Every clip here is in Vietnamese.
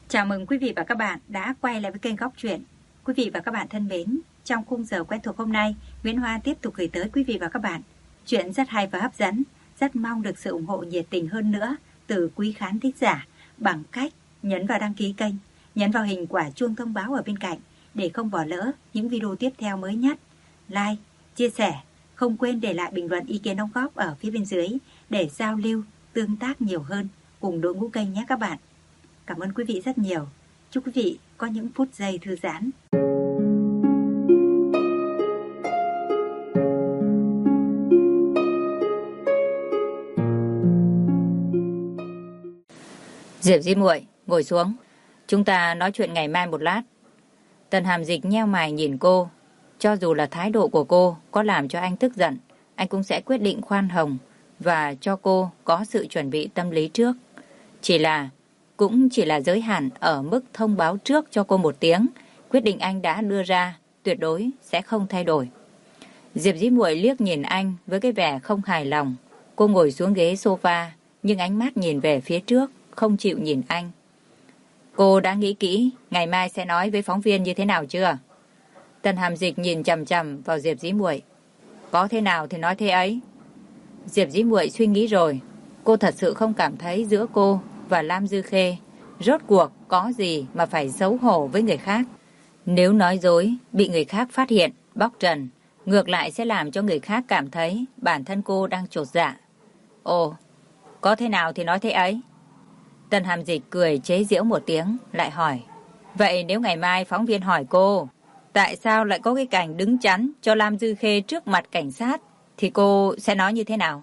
Chào mừng quý vị và các bạn đã quay lại với kênh Góc Chuyện. Quý vị và các bạn thân mến, trong khung giờ quen thuộc hôm nay, Nguyễn Hoa tiếp tục gửi tới quý vị và các bạn chuyện rất hay và hấp dẫn, rất mong được sự ủng hộ nhiệt tình hơn nữa từ quý khán thính giả bằng cách nhấn vào đăng ký kênh, nhấn vào hình quả chuông thông báo ở bên cạnh để không bỏ lỡ những video tiếp theo mới nhất. Like, chia sẻ, không quên để lại bình luận ý kiến đóng góp ở phía bên dưới để giao lưu, tương tác nhiều hơn cùng đội ngũ kênh nhé các bạn. Cảm ơn quý vị rất nhiều. Chúc quý vị có những phút giây thư giãn. Diệp Dĩ muội, ngồi xuống. Chúng ta nói chuyện ngày mai một lát. Tần Hàm Dịch nheo mày nhìn cô. Cho dù là thái độ của cô có làm cho anh tức giận, anh cũng sẽ quyết định khoan hồng và cho cô có sự chuẩn bị tâm lý trước. Cũng chỉ là giới hạn ở mức thông báo trước cho cô một tiếng. Quyết định anh đã đưa ra tuyệt đối sẽ không thay đổi. Diệp Dĩ muội liếc nhìn anh với cái vẻ không hài lòng. Cô ngồi xuống ghế sofa nhưng ánh mắt nhìn về phía trước, không chịu nhìn anh. Cô đã nghĩ kỹ ngày mai sẽ nói với phóng viên như thế nào chưa? Tần Hàm Dịch nhìn chằm chằm vào Diệp Dĩ muội. Có thế nào thì nói thế ấy. Diệp Dĩ muội suy nghĩ rồi. Cô thật sự không cảm thấy giữa cô và Lam Dư Khê rốt cuộc có gì mà phải xấu hổ với người khác. Nếu nói dối bị người khác phát hiện, bóc trần, ngược lại sẽ làm cho người khác cảm thấy bản thân cô đang chột dạ. Ồ, có thế nào thì nói thế ấy. Tần Hàm Dịch cười chế giễu một tiếng, lại hỏi. Vậy nếu ngày mai phóng viên hỏi cô, tại sao lại có cái cảnh đứng chắn cho Lam Dư Khê trước mặt cảnh sát, thì cô sẽ nói như thế nào?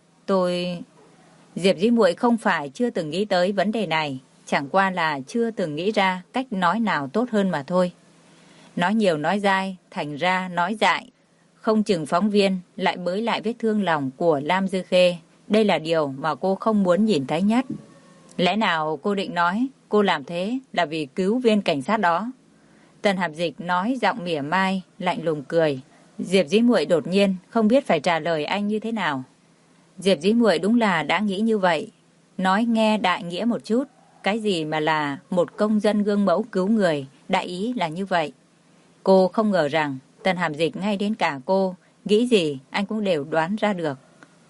Diệp Dĩ muội không phải chưa từng nghĩ tới vấn đề này, chẳng qua là chưa từng nghĩ ra cách nói nào tốt hơn mà thôi. Nói nhiều nói dai, thành ra nói dại. Không chừng phóng viên lại bới lại vết thương lòng của Lam Dư Khê. Đây là điều mà cô không muốn nhìn thấy nhất. Lẽ nào cô định nói cô làm thế là vì cứu viên cảnh sát đó? Tần Hàm Dịch nói giọng mỉa mai, lạnh lùng cười. Diệp Dĩ muội đột nhiên không biết phải trả lời anh như thế nào. Diệp Dĩ muội đúng là đã nghĩ như vậy. Nói nghe đại nghĩa một chút. Cái gì mà là một công dân gương mẫu cứu người, đại ý là như vậy. Cô không ngờ rằng Tần Hàm Dịch ngay đến cả cô nghĩ gì anh cũng đều đoán ra được.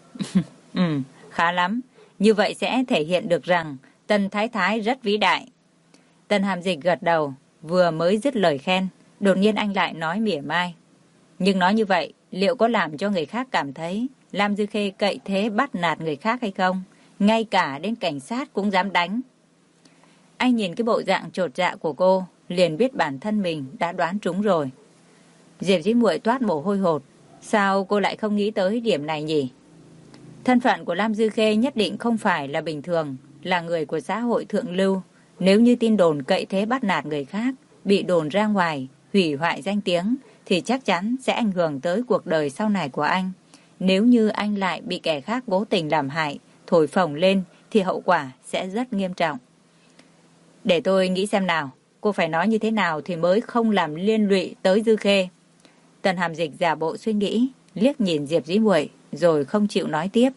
Khá lắm. Như vậy sẽ thể hiện được rằng Tần Thái Thái rất vĩ đại. Tần Hàm Dịch gật đầu, vừa mới dứt lời khen, đột nhiên anh lại nói mỉa mai. Nhưng nói như vậy, liệu có làm cho người khác cảm thấy Lam Dư Khê cậy thế bắt nạt người khác hay không? Ngay cả đến cảnh sát cũng dám đánh. Anh nhìn cái bộ dạng chột dạ của cô, liền biết bản thân mình đã đoán trúng rồi. Diệp Dĩ muội toát mồ hôi hột. Sao cô lại không nghĩ tới điểm này nhỉ? Thân phận của Lam Dư Khê nhất định không phải là bình thường, là người của xã hội thượng lưu. Nếu như tin đồn cậy thế bắt nạt người khác, bị đồn ra ngoài, hủy hoại danh tiếng, thì chắc chắn sẽ ảnh hưởng tới cuộc đời sau này của anh. Nếu như anh lại bị kẻ khác cố tình làm hại, thổi phồng lên, thì hậu quả sẽ rất nghiêm trọng. Để tôi nghĩ xem nào, cô phải nói như thế nào thì mới không làm liên lụy tới Dư Khê. Tần Hàm Dịch giả bộ suy nghĩ, liếc nhìn Diệp Dĩ muội rồi không chịu nói tiếp.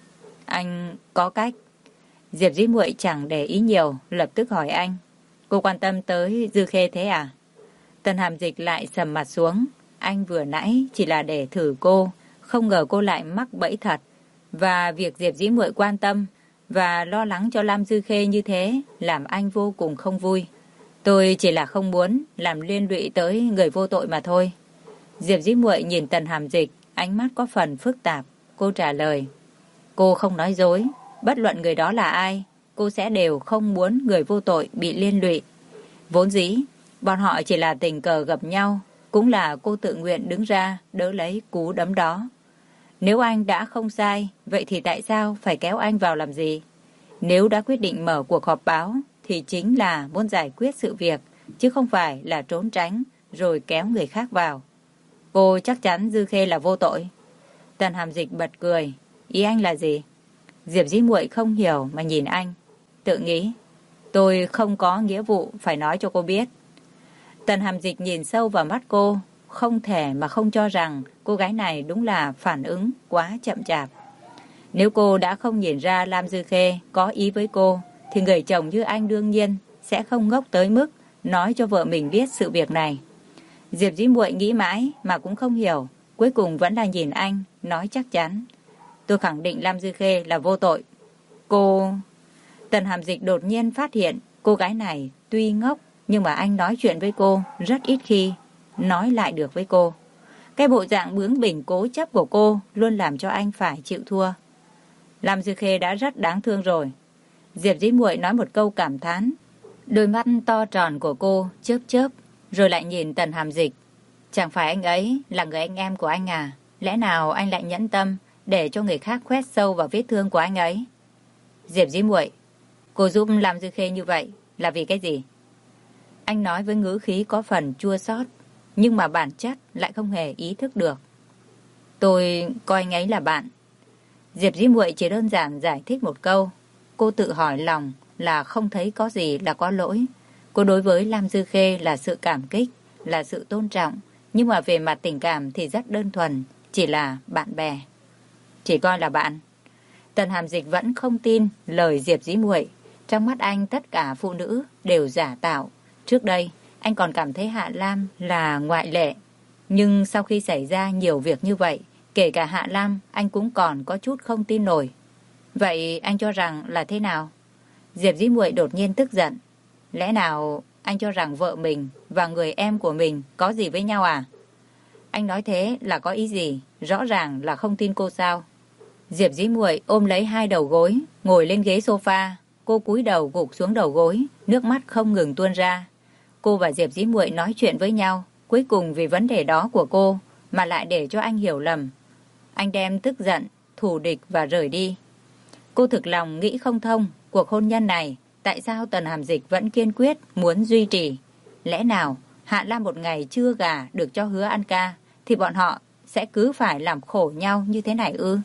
Anh có cách. Diệp Dĩ muội chẳng để ý nhiều, lập tức hỏi anh. Cô quan tâm tới Dư Khê thế à? Tần Hàm Dịch lại sầm mặt xuống. Anh vừa nãy chỉ là để thử cô, không ngờ cô lại mắc bẫy thật. Và việc Diệp Dĩ muội quan tâm và lo lắng cho Lam Dư Khê như thế làm anh vô cùng không vui. Tôi chỉ là không muốn làm liên lụy tới người vô tội mà thôi. Diệp Dĩ muội nhìn Tần Hàm Dịch, ánh mắt có phần phức tạp. Cô trả lời. Cô không nói dối, bất luận người đó là ai, cô sẽ đều không muốn người vô tội bị liên lụy. Vốn dĩ, bọn họ chỉ là tình cờ gặp nhau, cũng là cô tự nguyện đứng ra đỡ lấy cú đấm đó. Nếu anh đã không sai, vậy thì tại sao phải kéo anh vào làm gì? Nếu đã quyết định mở cuộc họp báo, thì chính là muốn giải quyết sự việc, chứ không phải là trốn tránh rồi kéo người khác vào. Cô chắc chắn Dư Khê là vô tội. Tần Hàm Dịch bật cười. Ý anh là gì? Diệp Dĩ muội không hiểu mà nhìn anh. Tự nghĩ, tôi không có nghĩa vụ phải nói cho cô biết. Tần Hàm Dịch nhìn sâu vào mắt cô, không thể mà không cho rằng cô gái này đúng là phản ứng quá chậm chạp. Nếu cô đã không nhìn ra Lam Dư Khê có ý với cô, thì người chồng như anh đương nhiên sẽ không ngốc tới mức nói cho vợ mình biết sự việc này. Diệp Dĩ Muội nghĩ mãi mà cũng không hiểu, cuối cùng vẫn là nhìn anh, nói chắc chắn. Tôi khẳng định Lam Dư Khê là vô tội. Cô... Tần Hàm Dịch đột nhiên phát hiện cô gái này tuy ngốc nhưng mà anh nói chuyện với cô rất ít khi nói lại được với cô. Cái bộ dạng bướng bỉnh cố chấp của cô luôn làm cho anh phải chịu thua. Lam Dư Khê đã rất đáng thương rồi. Diệp Dĩ Muội nói một câu cảm thán. Đôi mắt to tròn của cô chớp chớp, rồi lại nhìn Tần Hàm Dịch. Chẳng phải anh ấy là người anh em của anh à? Lẽ nào anh lại nhẫn tâm để cho người khác khoét sâu vào vết thương của anh ấy? Diệp Dĩ Muội, cô giúp Lam Dư Khê như vậy là vì cái gì? Anh nói với ngữ khí có phần chua xót, nhưng mà bản chất lại không hề ý thức được. Tôi coi anh ấy là bạn. Diệp Dĩ Muội chỉ đơn giản giải thích một câu. Cô tự hỏi lòng là không thấy có gì là có lỗi. Cô đối với Lam Dư Khê là sự cảm kích, là sự tôn trọng, nhưng mà về mặt tình cảm thì rất đơn thuần, chỉ là bạn bè. Chỉ coi là bạn. Tần Hàm Dịch vẫn không tin lời Diệp Dĩ Muội. Trong mắt anh tất cả phụ nữ đều giả tạo. Trước đây anh còn cảm thấy Hạ Lam là ngoại lệ, nhưng sau khi xảy ra nhiều việc như vậy, kể cả Hạ Lam anh cũng còn có chút không tin nổi. Vậy anh cho rằng là thế nào? Diệp Dĩ Muội đột nhiên tức giận. Lẽ nào anh cho rằng vợ mình và người em của mình có gì với nhau à? Anh nói thế là có ý gì? Rõ ràng là không tin cô sao? Diệp Dĩ Muội ôm lấy hai đầu gối, ngồi lên ghế sofa. Cô cúi đầu gục xuống đầu gối, nước mắt không ngừng tuôn ra. Cô và Diệp Dĩ Muội nói chuyện với nhau, cuối cùng vì vấn đề đó của cô mà lại để cho anh hiểu lầm. Anh đem tức giận, thù địch và rời đi. Cô thực lòng nghĩ không thông, cuộc hôn nhân này tại sao Tần Hàm Dịch vẫn kiên quyết muốn duy trì? Lẽ nào Hạ Lam một ngày chưa gả được cho Hứa An Ca thì bọn họ sẽ cứ phải làm khổ nhau như thế này ư?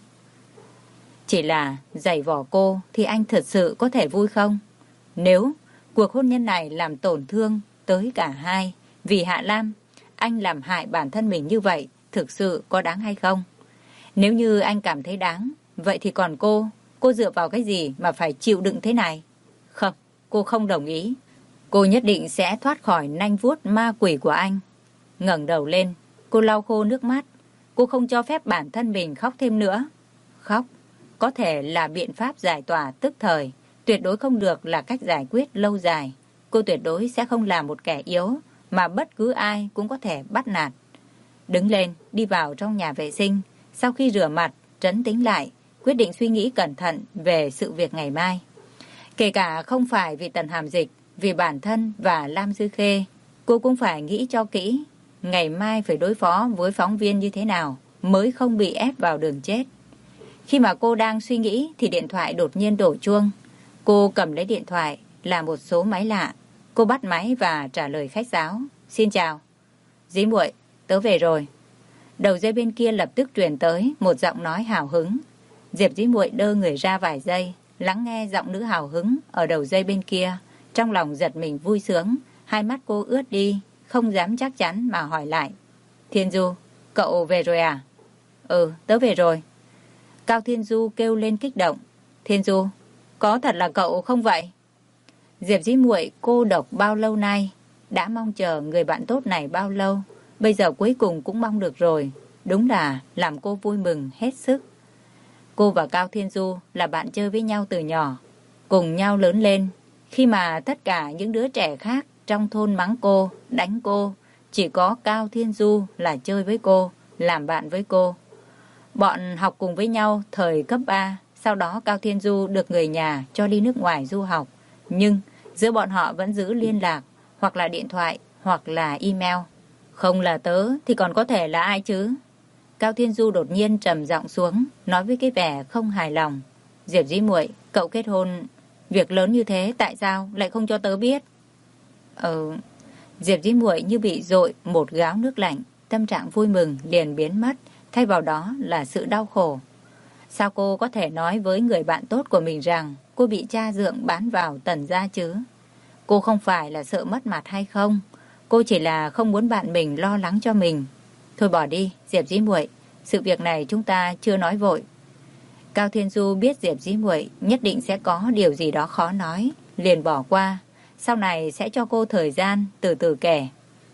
Chỉ là giày vò cô thì anh thật sự có thể vui không? Nếu cuộc hôn nhân này làm tổn thương tới cả hai, vì Hạ Lam, anh làm hại bản thân mình như vậy thực sự có đáng hay không? Nếu như anh cảm thấy đáng, vậy thì còn cô dựa vào cái gì mà phải chịu đựng thế này? Không, cô không đồng ý. Cô nhất định sẽ thoát khỏi nanh vuốt ma quỷ của anh. Ngẩng đầu lên, cô lau khô nước mắt. Cô không cho phép bản thân mình khóc thêm nữa. Khóc có thể là biện pháp giải tỏa tức thời, tuyệt đối không được là cách giải quyết lâu dài. Cô tuyệt đối sẽ không là một kẻ yếu mà bất cứ ai cũng có thể bắt nạt. Đứng lên, đi vào trong nhà vệ sinh. Sau khi rửa mặt, trấn tĩnh lại, quyết định suy nghĩ cẩn thận về sự việc ngày mai. Kể cả không phải vì Tần Hàm Dịch, vì bản thân và Lam Dư Khê, cô cũng phải nghĩ cho kỹ. Ngày mai phải đối phó với phóng viên như thế nào mới không bị ép vào đường chết. Khi mà cô đang suy nghĩ thì điện thoại đột nhiên đổ chuông. Cô cầm lấy điện thoại là một số máy lạ. Cô bắt máy và trả lời khách sáo. Xin chào. Dĩ Muội, tớ về rồi. Đầu dây bên kia lập tức truyền tới một giọng nói hào hứng. Diệp Dĩ Muội đơ người ra vài giây, lắng nghe giọng nữ hào hứng ở đầu dây bên kia. Trong lòng giật mình vui sướng, hai mắt cô ướt đi, không dám chắc chắn mà hỏi lại. Thiên Du, cậu về rồi à? Ừ, tớ về rồi. Cao Thiên Du kêu lên kích động. Thiên Du, có thật là cậu không vậy? Diệp Dĩ Muội cô độc bao lâu nay, đã mong chờ người bạn tốt này bao lâu, bây giờ cuối cùng cũng mong được rồi. Đúng là làm cô vui mừng hết sức. Cô và Cao Thiên Du là bạn chơi với nhau từ nhỏ, cùng nhau lớn lên. Khi mà tất cả những đứa trẻ khác trong thôn mắng cô, đánh cô, chỉ có Cao Thiên Du là chơi với cô, làm bạn với cô. Bọn học cùng với nhau thời cấp 3, sau đó Cao Thiên Du được người nhà cho đi nước ngoài du học. Nhưng giữa bọn họ vẫn giữ liên lạc, hoặc là điện thoại, hoặc là email. Không là tớ thì còn có thể là ai chứ? Cao Thiên Du đột nhiên trầm giọng xuống, nói với cái vẻ không hài lòng. Diệp Dĩ Muội, cậu kết hôn, việc lớn như thế tại sao lại không cho tớ biết? Diệp Dĩ Muội như bị dội một gáo nước lạnh, tâm trạng vui mừng liền biến mất, thay vào đó là sự đau khổ. Sao cô có thể nói với người bạn tốt của mình rằng cô bị cha dượng bán vào Tần gia chứ? Cô không phải là sợ mất mặt hay không? Cô chỉ là không muốn bạn mình lo lắng cho mình. Thôi bỏ đi, Diệp Dĩ Muội, sự việc này chúng ta chưa nói vội. Cao Thiên Du biết Diệp Dĩ Muội nhất định sẽ có điều gì đó khó nói, liền bỏ qua. Sau này sẽ cho cô thời gian từ từ kể.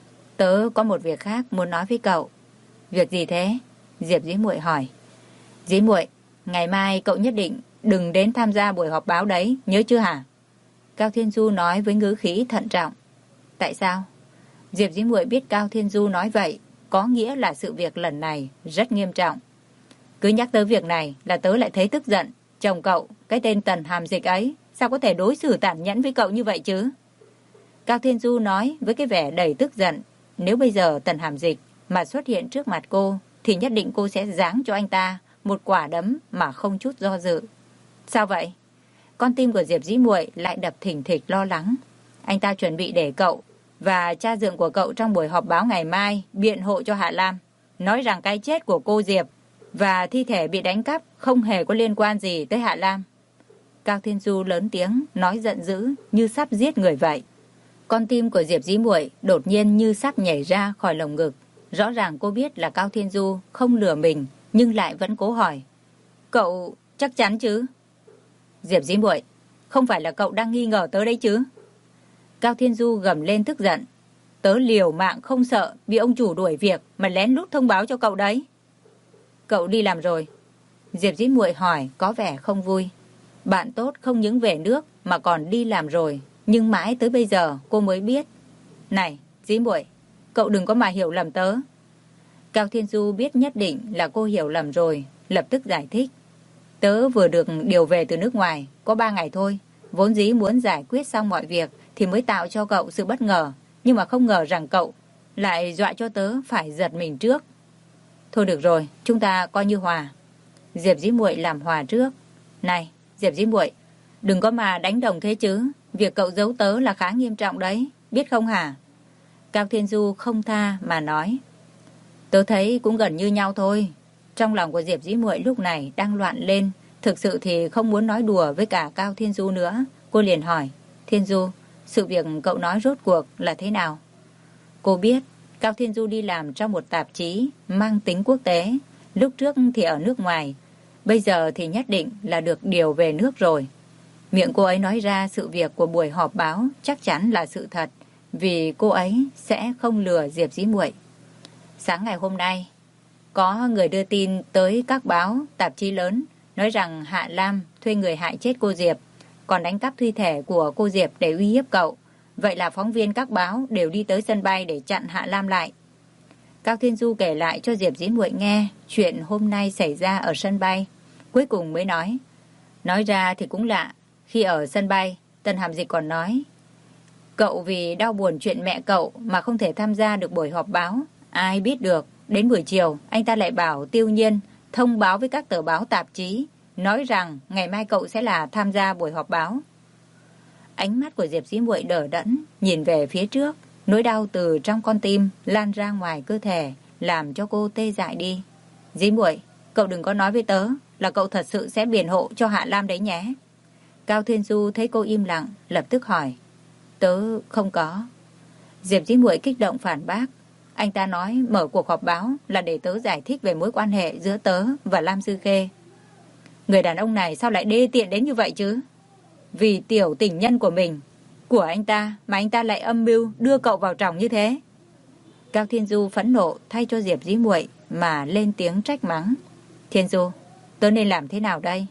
Tớ có một việc khác muốn nói với cậu. Việc gì thế? Diệp Dĩ Muội hỏi. Dĩ Muội, ngày mai cậu nhất định đừng đến tham gia buổi họp báo đấy, nhớ chưa hả? Cao Thiên Du nói với ngữ khí thận trọng. Tại sao? Diệp Dĩ Muội biết Cao Thiên Du nói vậy có nghĩa là sự việc lần này rất nghiêm trọng. Cứ nhắc tới việc này là tớ lại thấy tức giận. Chồng cậu, cái tên Tần Hàm Dịch ấy, sao có thể đối xử tàn nhẫn với cậu như vậy chứ? Cao Thiên Du nói với cái vẻ đầy tức giận. Nếu bây giờ Tần Hàm Dịch mà xuất hiện trước mặt cô, thì nhất định cô sẽ giáng cho anh ta một quả đấm mà không chút do dự. Sao vậy? Con tim của Diệp Dĩ Muội lại đập thình thịch lo lắng. Anh ta chuẩn bị để cậu và cha dượng của cậu trong buổi họp báo ngày mai biện hộ cho Hạ Lam, nói rằng cái chết của cô Diệp và thi thể bị đánh cắp không hề có liên quan gì tới Hạ Lam. Cao Thiên Du lớn tiếng nói giận dữ như sắp giết người vậy. Con tim của Diệp Dĩ Muội đột nhiên như sắp nhảy ra khỏi lồng ngực. Rõ ràng cô biết là Cao Thiên Du không lừa mình, nhưng lại vẫn cố hỏi. Cậu chắc chắn chứ? Diệp Dĩ Muội, không phải là cậu đang nghi ngờ tớ đấy chứ? Cao Thiên Du gầm lên tức giận. Tớ liều mạng không sợ bị ông chủ đuổi việc mà lén lút thông báo cho cậu đấy. Cậu đi làm rồi? Diệp Dĩ Muội hỏi có vẻ không vui. Bạn tốt không những về nước mà còn đi làm rồi, nhưng mãi tới bây giờ cô mới biết. Này, Dĩ Muội, cậu đừng có mà hiểu lầm tớ. Cao Thiên Du biết nhất định là cô hiểu lầm rồi, lập tức giải thích. Tớ vừa được điều về từ nước ngoài, có 3 ngày thôi. Vốn dĩ muốn giải quyết xong mọi việc thì mới tạo cho cậu sự bất ngờ, nhưng mà không ngờ rằng cậu lại dọa cho tớ phải giật mình trước. Thôi được rồi, chúng ta coi như hòa. Diệp Dĩ Muội làm hòa trước. Này, Diệp Dĩ Muội, đừng có mà đánh đồng thế chứ. Việc cậu giấu tớ là khá nghiêm trọng đấy, biết không hả? Cao Thiên Du không tha mà nói. Tớ thấy cũng gần như nhau thôi. Trong lòng của Diệp Dĩ Muội lúc này đang loạn lên. Thực sự thì không muốn nói đùa với cả Cao Thiên Du nữa. Cô liền hỏi. Thiên Du, sự việc cậu nói rốt cuộc là thế nào? Cô biết Cao Thiên Du đi làm trong một tạp chí mang tính quốc tế. Lúc trước thì ở nước ngoài, bây giờ thì nhất định là được điều về nước rồi. Miệng cô ấy nói ra sự việc của buổi họp báo chắc chắn là sự thật, vì cô ấy sẽ không lừa Diệp Dĩ Muội. Sáng ngày hôm nay, có người đưa tin tới các báo, tạp chí lớn, nói rằng Hạ Lam thuê người hại chết cô Diệp, còn đánh cắp thi thể của cô Diệp để uy hiếp cậu. Vậy là phóng viên các báo đều đi tới sân bay để chặn Hạ Lam lại. Cao Thiên Du kể lại cho Diệp Dĩ Muội nghe chuyện hôm nay xảy ra ở sân bay. Cuối cùng mới nói. Nói ra thì cũng lạ, khi ở sân bay, Tần Hàm Dịch còn nói cậu vì đau buồn chuyện mẹ cậu mà không thể tham gia được buổi họp báo. Ai biết được, đến buổi chiều anh ta lại bảo Tiêu Nhiên thông báo với các tờ báo tạp chí, nói rằng ngày mai cậu sẽ là tham gia buổi họp báo. Ánh mắt của Diệp Dĩ Muội đờ đẫn, nhìn về phía trước, nỗi đau từ trong con tim lan ra ngoài cơ thể, làm cho cô tê dại đi. Dĩ Muội, cậu đừng có nói với tớ là cậu thật sự sẽ biện hộ cho Hạ Lam đấy nhé. Cao Thiên Du thấy cô im lặng, lập tức hỏi. Tớ không có. Diệp Dĩ Muội kích động phản bác. Anh ta nói mở cuộc họp báo là để tớ giải thích về mối quan hệ giữa tớ và Lam Sư Khê. Người đàn ông này sao lại đê tiện đến như vậy chứ? Vì tiểu tình nhân của mình, của anh ta mà anh ta lại âm mưu đưa cậu vào tròng như thế. Cao Thiên Du phẫn nộ thay cho Diệp Dĩ Muội mà lên tiếng trách mắng. Thiên Du, tớ nên làm thế nào đây?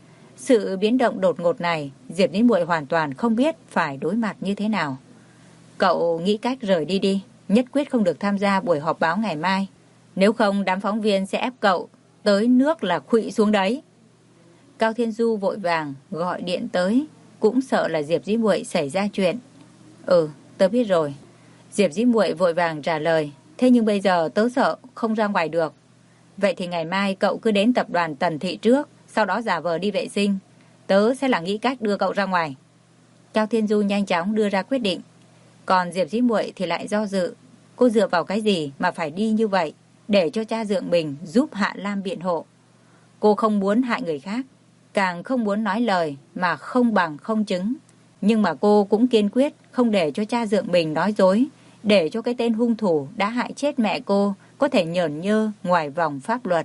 Sự biến động đột ngột này, Diệp Dĩ Muội hoàn toàn không biết phải đối mặt như thế nào. Cậu nghĩ cách rời đi đi, nhất quyết không được tham gia buổi họp báo ngày mai. Nếu không đám phóng viên sẽ ép cậu tới nước là khuỵu xuống đấy. Cao Thiên Du vội vàng gọi điện tới, cũng sợ là Diệp Dĩ Muội xảy ra chuyện. Tớ biết rồi. Diệp Dĩ Muội vội vàng trả lời. Thế nhưng bây giờ tớ sợ không ra ngoài được. Vậy thì ngày mai cậu cứ đến tập đoàn Tần Thị trước, sau đó giả vờ đi vệ sinh. Tớ sẽ là nghĩ cách đưa cậu ra ngoài. Cao Thiên Du nhanh chóng đưa ra quyết định. Còn Diệp Dĩ Muội thì lại do dự. Cô dựa vào cái gì mà phải đi như vậy, để cho cha dượng mình giúp Hạ Lam biện hộ. Cô không muốn hại người khác, càng không muốn nói lời mà không bằng không chứng. Nhưng mà cô cũng kiên quyết không để cho cha dượng mình nói dối, để cho cái tên hung thủ đã hại chết mẹ cô có thể nhởn nhơ ngoài vòng pháp luật.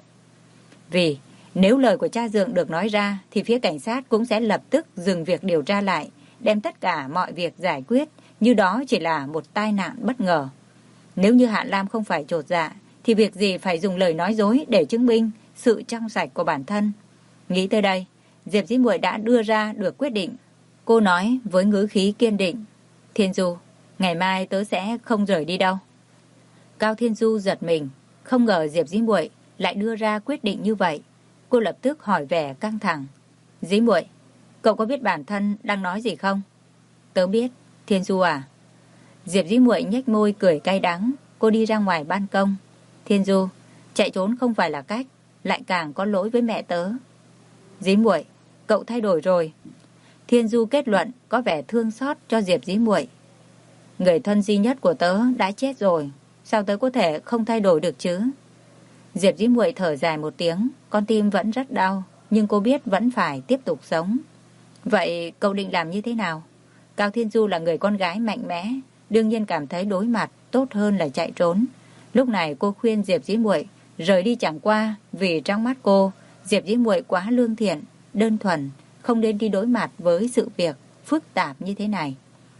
Vì nếu lời của cha dượng được nói ra thì phía cảnh sát cũng sẽ lập tức dừng việc điều tra lại, đem tất cả mọi việc giải quyết như đó chỉ là một tai nạn bất ngờ. Nếu như Hạ Lam không phải chột dạ, thì việc gì phải dùng lời nói dối để chứng minh sự trong sạch của bản thân. Nghĩ tới đây, Diệp Dĩ Muội đã đưa ra được quyết định. Cô nói với ngữ khí kiên định, Thiên Du, ngày mai tớ sẽ không rời đi đâu. Cao Thiên Du giật mình, không ngờ Diệp Dĩ Muội lại đưa ra quyết định như vậy. Cô lập tức hỏi vẻ căng thẳng, Dĩ Muội, cậu có biết bản thân đang nói gì không? Tớ biết, Thiên Du à. Diệp Dĩ Muội nhếch môi cười cay đắng. Cô đi ra ngoài ban công. Thiên Du, chạy trốn không phải là cách, lại càng có lỗi với mẹ tớ. Dĩ Muội, cậu thay đổi rồi. Thiên Du kết luận có vẻ thương xót cho Diệp Dĩ Muội. Người thân duy nhất của tớ đã chết rồi, sao tớ có thể không thay đổi được chứ? Diệp Dĩ Muội thở dài một tiếng, con tim vẫn rất đau, nhưng cô biết vẫn phải tiếp tục sống. Vậy cậu định làm như thế nào? Cao Thiên Du là người con gái mạnh mẽ, đương nhiên cảm thấy đối mặt tốt hơn là chạy trốn. Lúc này cô khuyên Diệp Dĩ Muội rời đi chẳng qua vì trong mắt cô, Diệp Dĩ Muội quá lương thiện, đơn thuần, không nên đi đối mặt với sự việc phức tạp như thế này.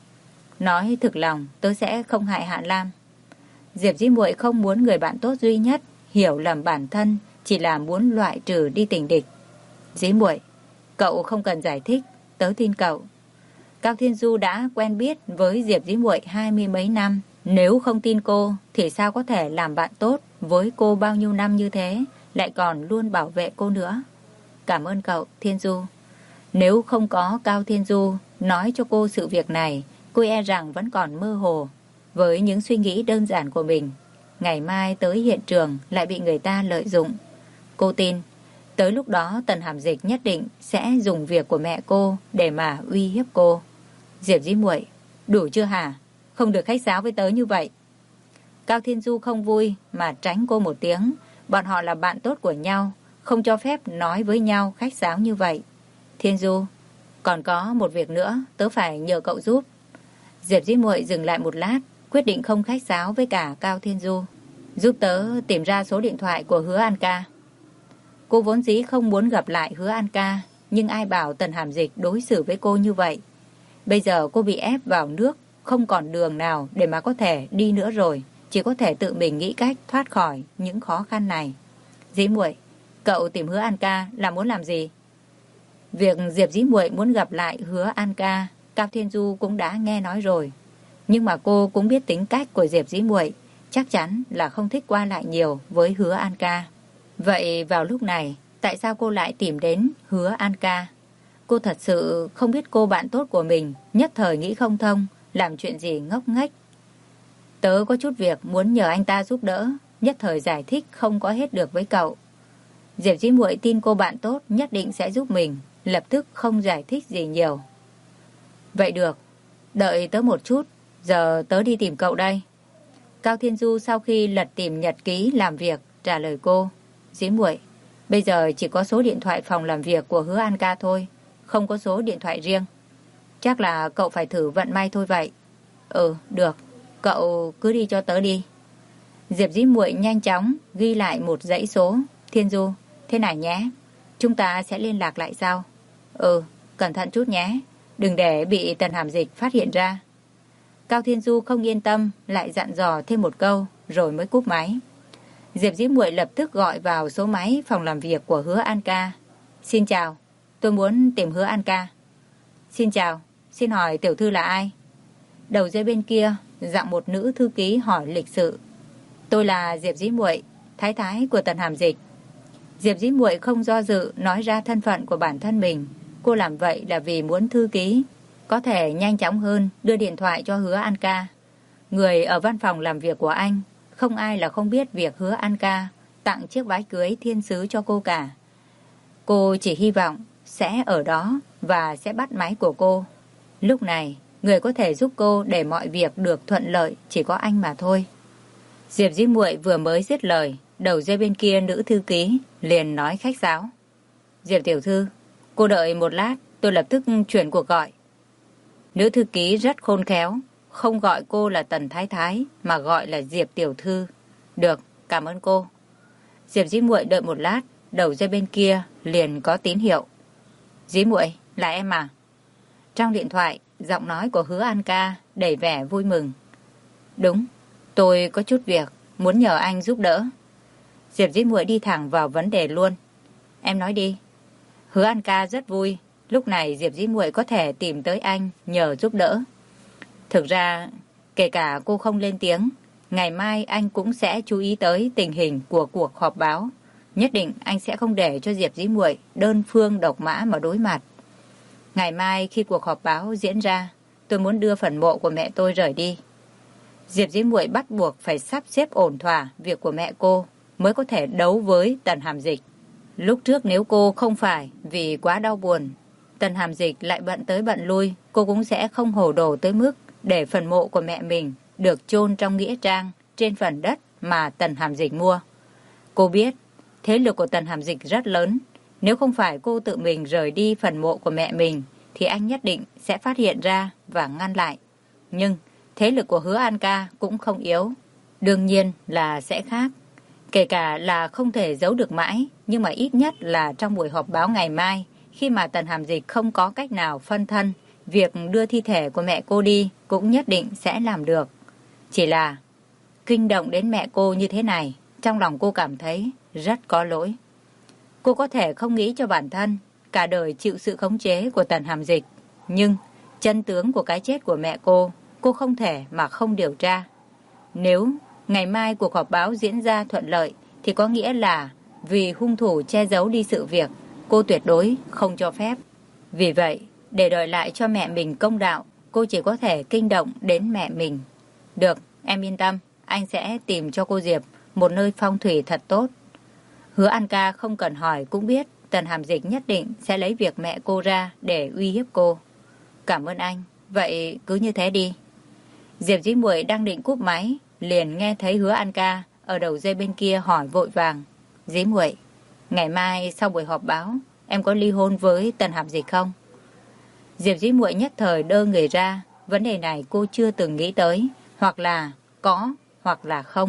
Nói thực lòng, tớ sẽ không hại Hạ Lam. Diệp Dĩ Muội không muốn người bạn tốt duy nhất hiểu lầm bản thân, chỉ là muốn loại trừ đi tình địch. Dĩ Muội, cậu không cần giải thích, tớ tin cậu. Cao Thiên Du đã quen biết với Diệp Dĩ Muội 20 mấy năm, nếu không tin cô thì sao có thể làm bạn tốt với cô bao nhiêu năm như thế, lại còn luôn bảo vệ cô nữa. Cảm ơn cậu, Thiên Du. Nếu không có Cao Thiên Du nói cho cô sự việc này, cô e rằng vẫn còn mơ hồ với những suy nghĩ đơn giản của mình. Ngày mai tới hiện trường lại bị người ta lợi dụng. Cô tin, tới lúc đó Tần Hàm Dịch nhất định sẽ dùng việc của mẹ cô để mà uy hiếp cô. Diệp Dĩ Muội, đủ chưa hả? Không được khách sáo với tớ như vậy. Cao Thiên Du không vui mà tránh cô một tiếng. Bọn họ là bạn tốt của nhau, không cho phép nói với nhau khách sáo như vậy. Thiên Du, còn có một việc nữa tớ phải nhờ cậu giúp. Diệp Dĩ Muội dừng lại một lát, quyết định không khách sáo với cả Cao Thiên Du. Giúp tớ tìm ra số điện thoại của Hứa An Ca. Cô vốn dĩ không muốn gặp lại Hứa An Ca, nhưng ai bảo Tần Hàm Dịch đối xử với cô như vậy. Bây giờ cô bị ép vào nước, không còn đường nào để mà có thể đi nữa rồi, chỉ có thể tự mình nghĩ cách thoát khỏi những khó khăn này. Dĩ Muội, cậu tìm Hứa An Ca là muốn làm gì? Việc Diệp Dĩ Muội muốn gặp lại Hứa An Ca, Cao Thiên Du cũng đã nghe nói rồi. Nhưng mà cô cũng biết tính cách của Diệp Dĩ Muội, chắc chắn là không thích qua lại nhiều với Hứa An Ca. Vậy vào lúc này, tại sao cô lại tìm đến Hứa An Ca? Cô thật sự không biết cô bạn tốt của mình nhất thời nghĩ không thông, làm chuyện gì ngốc nghếch. Tớ có chút việc muốn nhờ anh ta giúp đỡ, nhất thời giải thích không có hết được với cậu. Diệp Dĩ Muội tin cô bạn tốt nhất định sẽ giúp mình, lập tức không giải thích gì nhiều. Vậy được, đợi tớ một chút, giờ tớ đi tìm cậu đây. Cao Thiên Du sau khi lật tìm nhật ký làm việc, trả lời cô. Dĩ Muội, bây giờ chỉ có số điện thoại phòng làm việc của Hứa An Ca thôi, không có số điện thoại riêng. Chắc là cậu phải thử vận may thôi vậy. Ừ, được, cậu cứ đi cho tớ đi. Diệp Dĩ Muội nhanh chóng ghi lại một dãy số. Thiên Du, thế này nhé, chúng ta sẽ liên lạc lại sau. Ừ, cẩn thận chút nhé, đừng để bị Tần Hàm Dịch phát hiện ra. Cao Thiên Du không yên tâm, lại dặn dò thêm một câu, rồi mới cúp máy. Diệp Dĩ Muội lập tức gọi vào số máy phòng làm việc của Hứa An Ca. Xin chào, tôi muốn tìm Hứa An Ca. Xin chào, xin hỏi tiểu thư là ai? Đầu dây bên kia, giọng một nữ thư ký hỏi lịch sự. Tôi là Diệp Dĩ Muội, thái thái của Tần Hàm Dịch. Diệp Dĩ Muội không do dự nói ra thân phận của bản thân mình. Cô làm vậy là vì muốn thư ký có thể nhanh chóng hơn đưa điện thoại cho Hứa An Ca. Người ở văn phòng làm việc của anh, không ai là không biết việc Hứa An Ca tặng chiếc váy cưới thiên sứ cho cô cả. Cô chỉ hy vọng sẽ ở đó và sẽ bắt máy của cô. Lúc này, người có thể giúp cô để mọi việc được thuận lợi chỉ có anh mà thôi. Diệp Dĩ Muội vừa mới dứt lời, đầu dây bên kia nữ thư ký liền nói khách sáo. Diệp tiểu thư, cô đợi một lát, tôi lập tức chuyển cuộc gọi. Nữ thư ký rất khôn khéo, không gọi cô là Tần Thái Thái mà gọi là Diệp tiểu thư. Được, cảm ơn cô. Diệp Dĩ Muội đợi một lát, đầu dây bên kia liền có tín hiệu. Dĩ Muội, là em à? Trong điện thoại, giọng nói của Hứa An Ca đầy vẻ vui mừng. Đúng, tôi có chút việc, muốn nhờ anh giúp đỡ. Diệp Dĩ Muội đi thẳng vào vấn đề luôn. Em nói đi. Hứa An Ca rất vui, lúc này Diệp Dĩ Muội có thể tìm tới anh nhờ giúp đỡ. Thực ra, kể cả cô không lên tiếng, ngày mai anh cũng sẽ chú ý tới tình hình của cuộc họp báo. Nhất định anh sẽ không để cho Diệp Dĩ Muội đơn phương độc mã mà đối mặt. Ngày mai khi cuộc họp báo diễn ra, tôi muốn đưa phần mộ của mẹ tôi rời đi. Diệp Dĩ Muội bắt buộc phải sắp xếp ổn thỏa việc của mẹ cô mới có thể đấu với Tần Hàm Dịch. Lúc trước nếu cô không phải vì quá đau buồn, Tần Hàm Dịch lại bận tới bận lui, cô cũng sẽ không hồ đồ tới mức để phần mộ của mẹ mình được chôn trong nghĩa trang trên phần đất mà Tần Hàm Dịch mua. Cô biết thế lực của Tần Hàm Dịch rất lớn, nếu không phải cô tự mình rời đi phần mộ của mẹ mình thì anh nhất định sẽ phát hiện ra và ngăn lại. Nhưng thế lực của Hứa An Ca cũng không yếu, đương nhiên là sẽ khác. Kể cả là không thể giấu được mãi, nhưng mà ít nhất là trong buổi họp báo ngày mai, khi mà Tần Hàm Dịch không có cách nào phân thân, việc đưa thi thể của mẹ cô đi cũng nhất định sẽ làm được. Chỉ là kinh động đến mẹ cô như thế này, trong lòng cô cảm thấy rất có lỗi. Cô có thể không nghĩ cho bản thân cả đời chịu sự khống chế của Tần Hàm Dịch, nhưng chân tướng của cái chết của mẹ cô không thể mà không điều tra. Nếu ngày mai cuộc họp báo diễn ra thuận lợi thì có nghĩa là vì hung thủ che giấu đi sự việc, cô tuyệt đối không cho phép. Vì vậy, để đòi lại cho mẹ mình công đạo, cô chỉ có thể kinh động đến mẹ mình. Được, em yên tâm, anh sẽ tìm cho cô Diệp một nơi phong thủy thật tốt. Hứa An Ca không cần hỏi cũng biết Tần Hàm Dịch nhất định sẽ lấy việc mẹ cô ra để uy hiếp cô. Cảm ơn anh, vậy cứ như thế đi. Diệp Dĩ Muội đang định cúp máy, liền nghe thấy Hứa An Ca ở đầu dây bên kia hỏi vội vàng. Dĩ Muội, ngày mai sau buổi họp báo, em có ly hôn với Tần Hàm Dịch không? Diệp Dĩ Muội nhất thời đơ người ra, vấn đề này cô chưa từng nghĩ tới, hoặc là có, hoặc là không.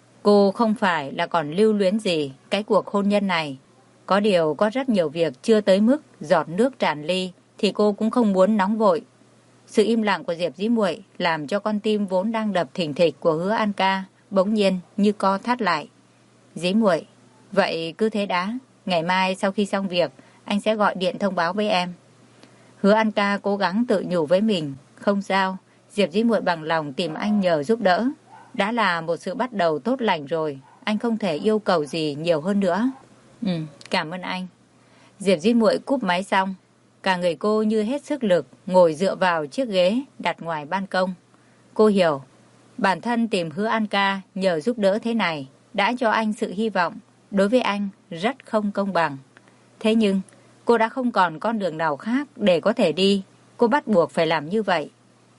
Cô không phải là còn lưu luyến gì cái cuộc hôn nhân này. Có điều có rất nhiều việc chưa tới mức giọt nước tràn ly thì cô cũng không muốn nóng vội. Sự im lặng của Diệp Dĩ Muội làm cho con tim vốn đang đập thình thịch của Hứa An Ca bỗng nhiên như co thắt lại. Dĩ Muội, vậy cứ thế đã, ngày mai sau khi xong việc anh sẽ gọi điện thông báo với em. Hứa An Ca cố gắng tự nhủ với mình, không sao, Diệp Dĩ Muội bằng lòng tìm anh nhờ giúp đỡ. Đã là một sự bắt đầu tốt lành rồi, anh không thể yêu cầu gì nhiều hơn nữa. Cảm ơn anh. Diệp Dĩ Muội cúp máy xong, cả người cô như hết sức lực ngồi dựa vào chiếc ghế đặt ngoài ban công. Cô hiểu, bản thân tìm Hứa An Ca nhờ giúp đỡ thế này đã cho anh sự hy vọng, đối với anh rất không công bằng. Thế nhưng, cô đã không còn con đường nào khác để có thể đi, cô bắt buộc phải làm như vậy.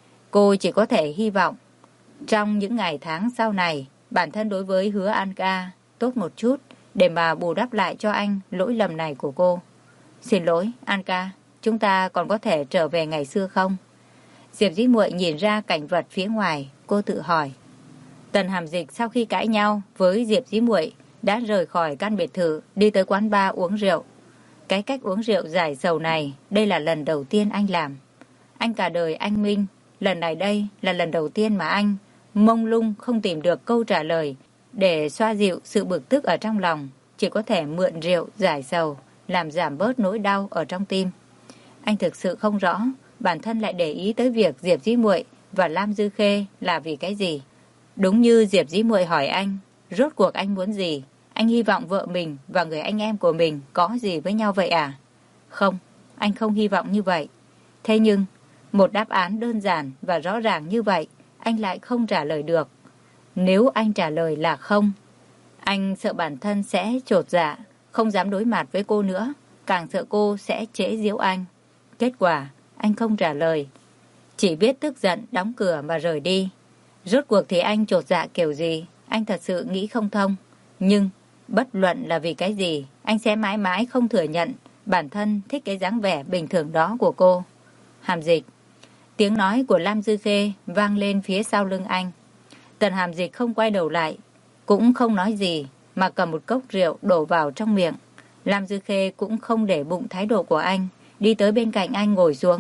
Cô chỉ có thể hy vọng trong những ngày tháng sau này, bản thân đối với Hứa An Ca tốt một chút để mà bù đắp lại cho anh lỗi lầm này của cô. Xin lỗi, An Ca, chúng ta còn có thể trở về ngày xưa không? Diệp Dĩ Muội nhìn ra cảnh vật phía ngoài, cô tự hỏi. Tần Hàm Dịch sau khi cãi nhau với Diệp Dĩ Muội đã rời khỏi căn biệt thự, đi tới quán bar uống rượu. Cái cách uống rượu giải sầu này, đây là lần đầu tiên anh làm. Anh cả đời anh minh, lần này đây là lần đầu tiên mà anh mông lung không tìm được câu trả lời để xoa dịu sự bực tức ở trong lòng, chỉ có thể mượn rượu giải sầu, làm giảm bớt nỗi đau ở trong tim. Anh thực sự không rõ bản thân lại để ý tới việc Diệp Dĩ Muội và Lam Dư Khê là vì cái gì. Đúng như Diệp Dĩ Muội hỏi anh, rốt cuộc anh muốn gì? Anh hy vọng vợ mình và người anh em của mình có gì với nhau vậy à? Không, anh không hy vọng như vậy. Thế nhưng, một đáp án đơn giản và rõ ràng như vậy, anh lại không trả lời được. Nếu anh trả lời là không, anh sợ bản thân sẽ chột dạ, không dám đối mặt với cô nữa, càng sợ cô sẽ chế giễu anh. Kết quả, anh không trả lời, chỉ biết tức giận đóng cửa mà rời đi. Rốt cuộc thì anh chột dạ kiểu gì, anh thật sự nghĩ không thông. Nhưng, bất luận là vì cái gì, anh sẽ mãi mãi không thừa nhận bản thân thích cái dáng vẻ bình thường đó của cô. Hàm Dịch. Tiếng nói của Lam Dư Khê vang lên phía sau lưng anh. Tần Hàm Dịch không quay đầu lại, cũng không nói gì, mà cầm một cốc rượu đổ vào trong miệng. Lam Dư Khê cũng không để bụng thái độ của anh, đi tới bên cạnh anh ngồi xuống,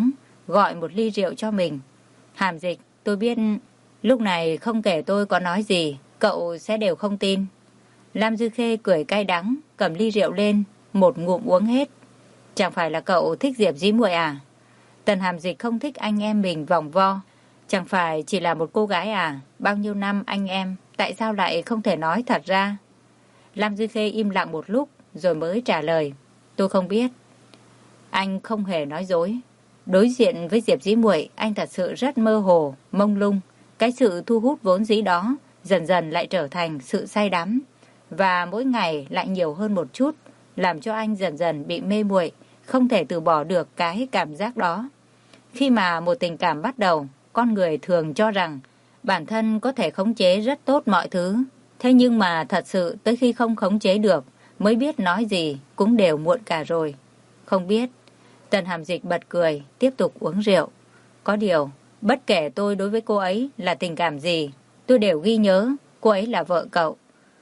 gọi một ly rượu cho mình. Hàm Dịch, tôi biết lúc này không kể tôi có nói gì, cậu sẽ đều không tin. Lam Dư Khê cười cay đắng, cầm ly rượu lên, một ngụm uống hết. Chẳng phải là cậu thích Diệp Dĩ Muội à? Tần Hàm Dịch không thích anh em mình vòng vo. Chẳng phải chỉ là một cô gái à? Bao nhiêu năm anh em, tại sao lại không thể nói thật ra? Lam Dư Khê im lặng một lúc, rồi mới trả lời. Tôi không biết. Anh không hề nói dối. Đối diện với Diệp Dĩ Muội, anh thật sự rất mơ hồ, mông lung. Cái sự thu hút vốn dĩ đó, dần dần lại trở thành sự say đắm. Và mỗi ngày lại nhiều hơn một chút, làm cho anh dần dần bị mê muội, không thể từ bỏ được cái cảm giác đó. Khi mà một tình cảm bắt đầu, con người thường cho rằng bản thân có thể khống chế rất tốt mọi thứ. Thế nhưng mà thật sự tới khi không khống chế được, mới biết nói gì cũng đều muộn cả rồi. Không biết. Tần Hàm Dịch bật cười, tiếp tục uống rượu. Có điều, bất kể tôi đối với cô ấy là tình cảm gì, tôi đều ghi nhớ cô ấy là vợ cậu.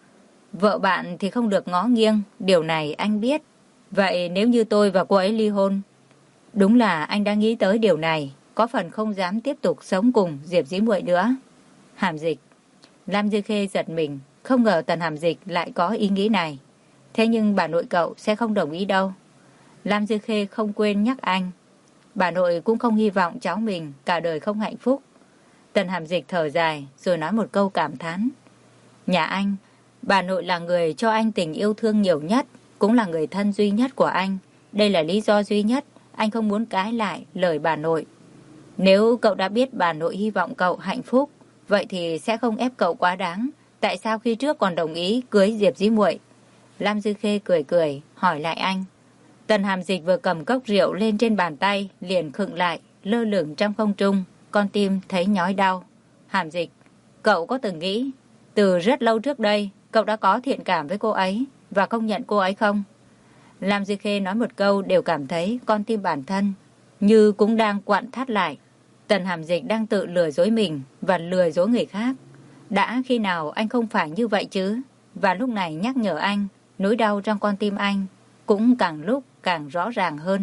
Vợ bạn thì không được ngó nghiêng, điều này anh biết. Vậy nếu như tôi và cô ấy ly hôn, đúng là anh đã nghĩ tới điều này, có phần không dám tiếp tục sống cùng Diệp Dĩ Muội nữa. Hàm Dịch. Lam Dư Khê giật mình, không ngờ Tần Hàm Dịch lại có ý nghĩ này. Thế nhưng bà nội cậu sẽ không đồng ý đâu. Lam Dư Khê không quên nhắc anh. Bà nội cũng không hy vọng cháu mình cả đời không hạnh phúc. Tần Hàm Dịch thở dài rồi nói một câu cảm thán. Nhà anh, bà nội là người cho anh tình yêu thương nhiều nhất, cũng là người thân duy nhất của anh. Đây là lý do duy nhất anh không muốn cãi lại lời bà nội. Nếu cậu đã biết bà nội hy vọng cậu hạnh phúc, vậy thì sẽ không ép cậu quá đáng. Tại sao khi trước còn đồng ý cưới Diệp Dĩ Muội? Lam Dư Khê cười cười, hỏi lại anh. Tần Hàm Dịch vừa cầm cốc rượu lên trên bàn tay, liền khựng lại, lơ lửng trong không trung, con tim thấy nhói đau. Hàm Dịch, cậu có từng nghĩ, từ rất lâu trước đây, cậu đã có thiện cảm với cô ấy, và công nhận cô ấy không? Lam Dư Khê nói một câu đều cảm thấy con tim bản thân, như cũng đang quặn thắt lại. Tần Hàm Dịch đang tự lừa dối mình, và lừa dối người khác. Đã khi nào anh không phải như vậy chứ? Và lúc này nhắc nhở anh, nỗi đau trong con tim anh cũng càng lúc càng rõ ràng hơn.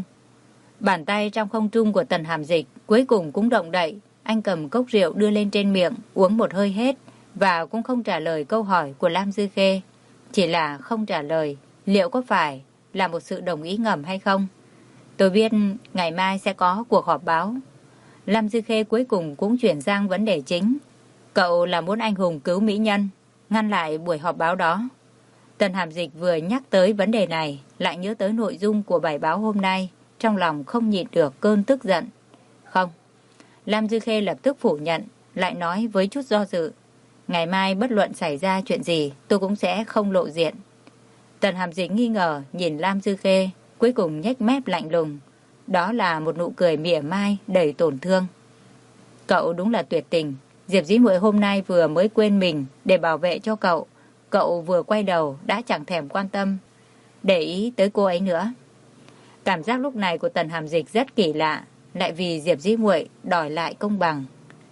Bàn tay trong không trung của Tần Hàm Dịch cuối cùng cũng động đậy. Anh cầm cốc rượu đưa lên trên miệng, uống một hơi hết, và cũng không trả lời câu hỏi của Lam Dư Khê. Chỉ là không trả lời, liệu có phải là một sự đồng ý ngầm hay không? Tôi biết ngày mai sẽ có cuộc họp báo. Lam Dư Khê cuối cùng cũng chuyển sang vấn đề chính. Cậu là muốn anh hùng cứu mỹ nhân, ngăn lại buổi họp báo đó. Tần Hàm Dịch vừa nhắc tới vấn đề này, lại nhớ tới nội dung của bài báo hôm nay, trong lòng không nhịn được cơn tức giận. Không. Lam Dư Khê lập tức phủ nhận, lại nói với chút do dự. Ngày mai bất luận xảy ra chuyện gì, tôi cũng sẽ không lộ diện. Tần Hàm Dịch nghi ngờ nhìn Lam Dư Khê, cuối cùng nhếch mép lạnh lùng. Đó là một nụ cười mỉa mai đầy tổn thương. Cậu đúng là tuyệt tình. Diệp Dĩ Muội hôm nay vừa mới quên mình để bảo vệ cho cậu. Cậu vừa quay đầu đã chẳng thèm quan tâm, để ý tới cô ấy nữa. Cảm giác lúc này của Tần Hàm Dịch rất kỳ lạ, lại vì Diệp Dĩ Muội đòi lại công bằng.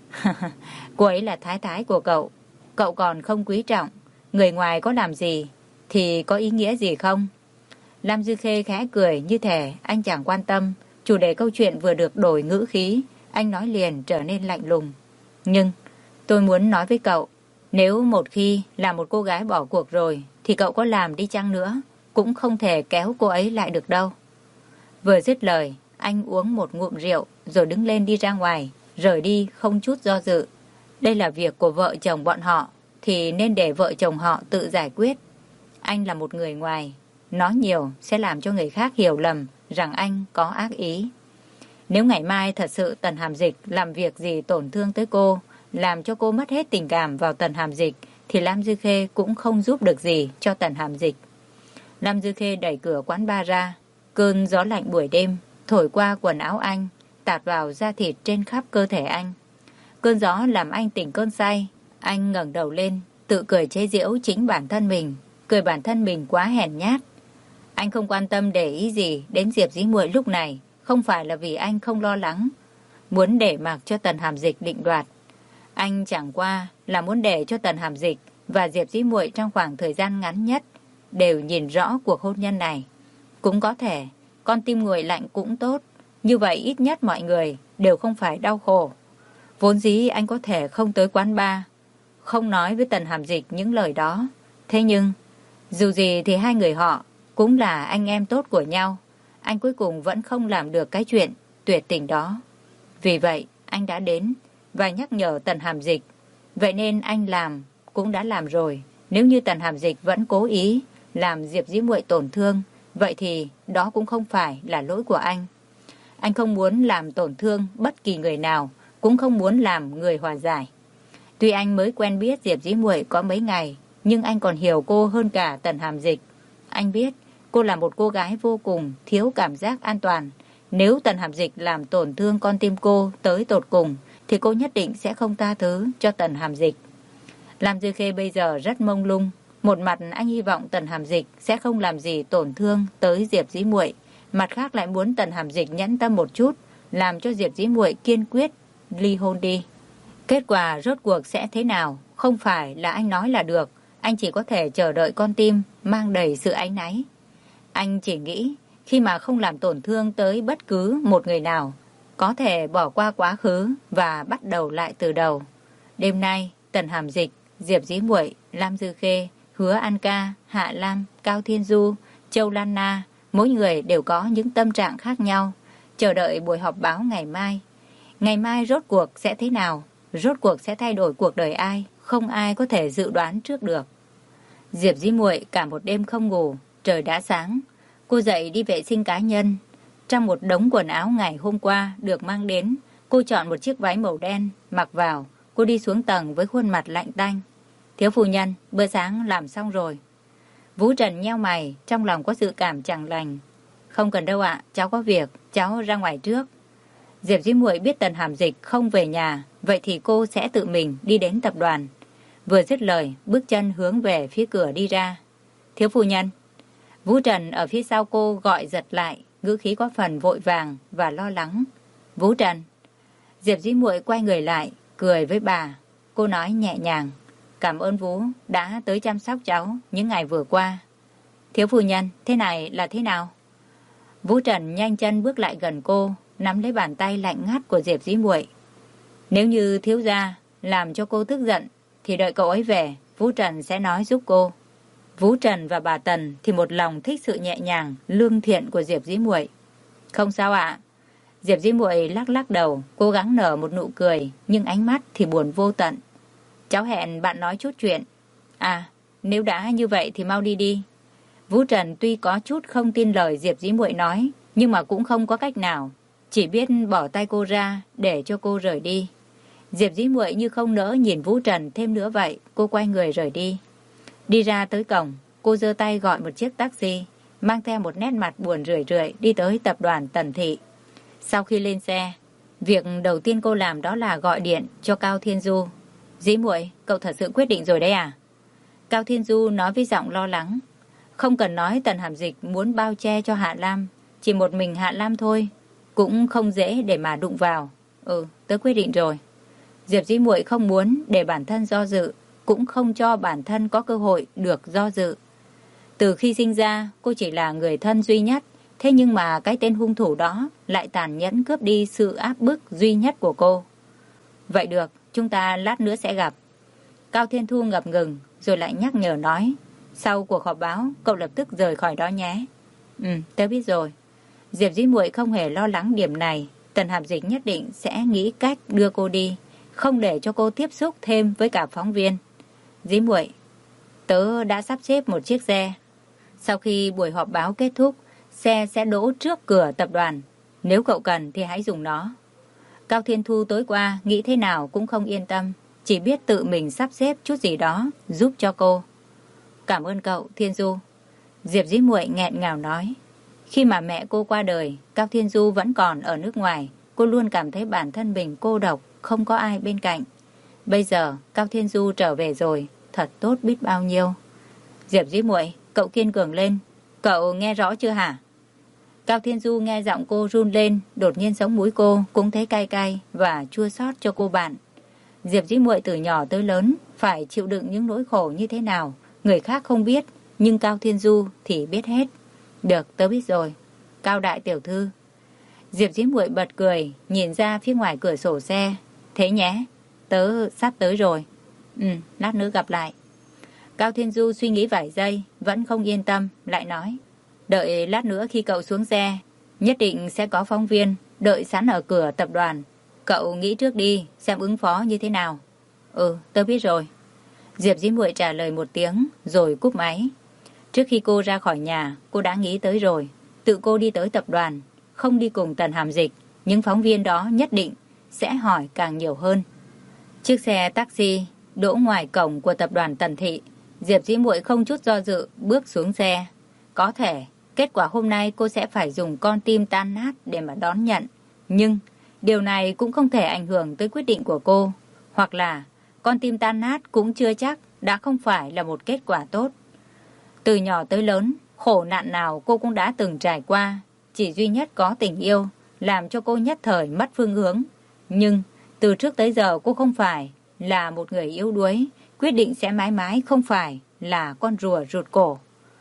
Cô ấy là thái thái của cậu, cậu còn không quý trọng. Người ngoài có làm gì thì có ý nghĩa gì không? Lam Dư Khê khẽ cười như thể anh chẳng quan tâm. Chủ đề câu chuyện vừa được đổi ngữ khí, anh nói liền trở nên lạnh lùng. Nhưng tôi muốn nói với cậu, nếu một khi là một cô gái bỏ cuộc rồi, thì cậu có làm đi chăng nữa, cũng không thể kéo cô ấy lại được đâu. Vừa dứt lời, anh uống một ngụm rượu, rồi đứng lên đi ra ngoài, rời đi không chút do dự. Đây là việc của vợ chồng bọn họ, thì nên để vợ chồng họ tự giải quyết. Anh là một người ngoài, nói nhiều sẽ làm cho người khác hiểu lầm rằng anh có ác ý. Nếu ngày mai thật sự Tần Hàm Dịch làm việc gì tổn thương tới cô, làm cho cô mất hết tình cảm vào Tần Hàm Dịch, thì Lam Dư Khê cũng không giúp được gì cho Tần Hàm Dịch. Lam Dư Khê đẩy cửa quán bar ra. Cơn gió lạnh buổi đêm thổi qua quần áo anh, tạt vào da thịt trên khắp cơ thể anh. Cơn gió làm anh tỉnh cơn say. Anh ngẩng đầu lên, tự cười chế giễu chính bản thân mình, cười bản thân mình quá hèn nhát. Anh không quan tâm để ý gì đến Diệp Dĩ Muội lúc này, không phải là vì anh không lo lắng, muốn để mặc cho Tần Hàm Dịch định đoạt. Anh chẳng qua là muốn để cho Tần Hàm Dịch và Diệp Dĩ Muội trong khoảng thời gian ngắn nhất đều nhìn rõ cuộc hôn nhân này. Cũng có thể, con tim nguội lạnh cũng tốt, như vậy ít nhất mọi người đều không phải đau khổ. Vốn dĩ anh có thể không tới quán bar, không nói với Tần Hàm Dịch những lời đó. Thế nhưng, dù gì thì hai người họ cũng là anh em tốt của nhau. Anh cuối cùng vẫn không làm được cái chuyện tuyệt tình đó. Vì vậy, anh đã đến và nhắc nhở Tần Hàm Dịch. Vậy nên anh làm cũng đã làm rồi. Nếu như Tần Hàm Dịch vẫn cố ý làm Diệp Dĩ Muội tổn thương, vậy thì đó cũng không phải là lỗi của anh. Anh không muốn làm tổn thương bất kỳ người nào, cũng không muốn làm người hòa giải. Tuy anh mới quen biết Diệp Dĩ Muội có mấy ngày, nhưng anh còn hiểu cô hơn cả Tần Hàm Dịch. Anh biết cô là một cô gái vô cùng thiếu cảm giác an toàn. Nếu Tần Hàm Dịch làm tổn thương con tim cô tới tột cùng, thì cô nhất định sẽ không tha thứ cho Tần Hàm Dịch. Lam Dư Khê bây giờ rất mông lung. Một mặt anh hy vọng Tần Hàm Dịch sẽ không làm gì tổn thương tới Diệp Dĩ Muội, mặt khác lại muốn Tần Hàm Dịch nhẫn tâm một chút, làm cho Diệp Dĩ Muội kiên quyết ly hôn đi. Kết quả rốt cuộc sẽ thế nào, không phải là anh nói là được. Anh chỉ có thể chờ đợi con tim mang đầy sự áy náy. Anh chỉ nghĩ khi mà không làm tổn thương tới bất cứ một người nào, có thể bỏ qua quá khứ và bắt đầu lại từ đầu. Đêm nay, Tần Hàm Dịch, Diệp Dĩ Muội, Lam Dư Khê, Hứa An Ca, Hạ Lam, Cao Thiên Du, Châu Lan Na, mỗi người đều có những tâm trạng khác nhau, chờ đợi buổi họp báo ngày mai. Ngày mai rốt cuộc sẽ thế nào? Rốt cuộc sẽ thay đổi cuộc đời ai? Không ai có thể dự đoán trước được. Diệp Dĩ Muội cả một đêm không ngủ, trời đã sáng. Cô dậy đi vệ sinh cá nhân. Trong một đống quần áo ngày hôm qua được mang đến, cô chọn một chiếc váy màu đen, mặc vào. Cô đi xuống tầng với khuôn mặt lạnh tanh. Thiếu phu nhân, bữa sáng làm xong rồi. Vũ Trần nheo mày, trong lòng có dự cảm chẳng lành. Không cần đâu ạ, cháu có việc, cháu ra ngoài trước. Diệp Dĩ Muội biết Tần Hàm Dịch không về nhà, vậy thì cô sẽ tự mình đi đến tập đoàn. Vừa dứt lời, bước chân hướng về phía cửa đi ra. Thiếu phu nhân. Vũ Trần ở phía sau cô gọi giật lại, ngữ khí có phần vội vàng và lo lắng. Vũ Trần. Diệp Dĩ Muội quay người lại, cười với bà. Cô nói nhẹ nhàng. Cảm ơn Vũ đã tới chăm sóc cháu những ngày vừa qua. Thiếu phu nhân, thế này là thế nào? Vũ Trần nhanh chân bước lại gần cô, nắm lấy bàn tay lạnh ngắt của Diệp Dĩ Muội. Nếu như thiếu gia làm cho cô tức giận, thì đợi cậu ấy về, Vũ Trần sẽ nói giúp cô. Vũ Trần và bà Tần thì một lòng thích sự nhẹ nhàng, lương thiện của Diệp Dĩ Muội. Không sao ạ. Diệp Dĩ Muội lắc lắc đầu, cố gắng nở một nụ cười, nhưng ánh mắt thì buồn vô tận. Cháu hẹn bạn nói chút chuyện. À, nếu đã như vậy thì mau đi đi. Vũ Trần tuy có chút không tin lời Diệp Dĩ Muội nói, nhưng mà cũng không có cách nào, chỉ biết bỏ tay cô ra để cho cô rời đi. Diệp Dĩ Muội như không nỡ nhìn Vũ Trần thêm nữa vậy, cô quay người rời đi. Đi ra tới cổng, cô giơ tay gọi một chiếc taxi, mang theo một nét mặt buồn rười rượi đi tới tập đoàn Tần Thị. Sau khi lên xe, việc đầu tiên cô làm đó là gọi điện cho Cao Thiên Du. Dĩ Muội, cậu thật sự quyết định rồi đấy à? Cao Thiên Du nói với giọng lo lắng. Không cần nói Tần Hàm Dịch muốn bao che cho Hạ Lam, chỉ một mình Hạ Lam thôi, cũng không dễ để mà đụng vào. Tớ quyết định rồi. Diệp Dĩ Muội không muốn để bản thân do dự, cũng không cho bản thân có cơ hội được do dự. Từ khi sinh ra, cô chỉ là người thân duy nhất, thế nhưng mà cái tên hung thủ đó lại tàn nhẫn cướp đi sự áp bức duy nhất của cô. Vậy được, chúng ta lát nữa sẽ gặp. Cao Thiên Thu ngập ngừng, rồi lại nhắc nhở nói. Sau cuộc họp báo, cậu lập tức rời khỏi đó nhé. Tớ biết rồi. Diệp Dĩ Muội không hề lo lắng điểm này. Tần Hàm Dịch nhất định sẽ nghĩ cách đưa cô đi, không để cho cô tiếp xúc thêm với cả phóng viên. Dĩ Muội, tớ đã sắp xếp một chiếc xe. Sau khi buổi họp báo kết thúc, xe sẽ đỗ trước cửa tập đoàn. Nếu cậu cần thì hãy dùng nó. Cao Thiên Thu tối qua nghĩ thế nào cũng không yên tâm, chỉ biết tự mình sắp xếp chút gì đó giúp cho cô. Cảm ơn cậu, Thiên Du. Diệp Dĩ Muội nghẹn ngào nói. Khi mà mẹ cô qua đời, Cao Thiên Du vẫn còn ở nước ngoài. Cô luôn cảm thấy bản thân mình cô độc, không có ai bên cạnh. Bây giờ Cao Thiên Du trở về rồi, thật tốt biết bao nhiêu. Diệp Dĩ Muội, cậu kiên cường lên. Cậu nghe rõ chưa hả? Cao Thiên Du nghe giọng cô run lên, đột nhiên sống mũi cô cũng thấy cay cay và chua xót cho cô bạn. Diệp Dĩ Muội từ nhỏ tới lớn phải chịu đựng những nỗi khổ như thế nào, người khác không biết, nhưng Cao Thiên Du thì biết hết. Được, tớ biết rồi. Cao đại tiểu thư. Diệp Dĩ Muội bật cười, nhìn ra phía ngoài cửa sổ xe. Thế nhé, tớ sắp tới rồi. Lát nữa gặp lại. Cao Thiên Du suy nghĩ vài giây, vẫn không yên tâm, lại nói. Đợi lát nữa khi cậu xuống xe, nhất định sẽ có phóng viên đợi sẵn ở cửa tập đoàn. Cậu nghĩ trước đi, xem ứng phó như thế nào. Tớ biết rồi. Diệp Dĩ Muội trả lời một tiếng, rồi cúp máy. Trước khi cô ra khỏi nhà, cô đã nghĩ tới rồi. Tự cô đi tới tập đoàn, không đi cùng Tần Hàm Dịch, những phóng viên đó nhất định sẽ hỏi càng nhiều hơn. Chiếc xe taxi đỗ ngoài cổng của tập đoàn Tần Thị. Diệp Dĩ Muội không chút do dự bước xuống xe. Có thể kết quả hôm nay cô sẽ phải dùng con tim tan nát để mà đón nhận. Nhưng điều này cũng không thể ảnh hưởng tới quyết định của cô. Hoặc là con tim tan nát cũng chưa chắc đã không phải là một kết quả tốt. Từ nhỏ tới lớn, khổ nạn nào cô cũng đã từng trải qua. Chỉ duy nhất có tình yêu làm cho cô nhất thời mất phương hướng. Nhưng từ trước tới giờ cô không phải là một người yếu đuối, quyết định sẽ mãi mãi không phải là con rùa rụt cổ.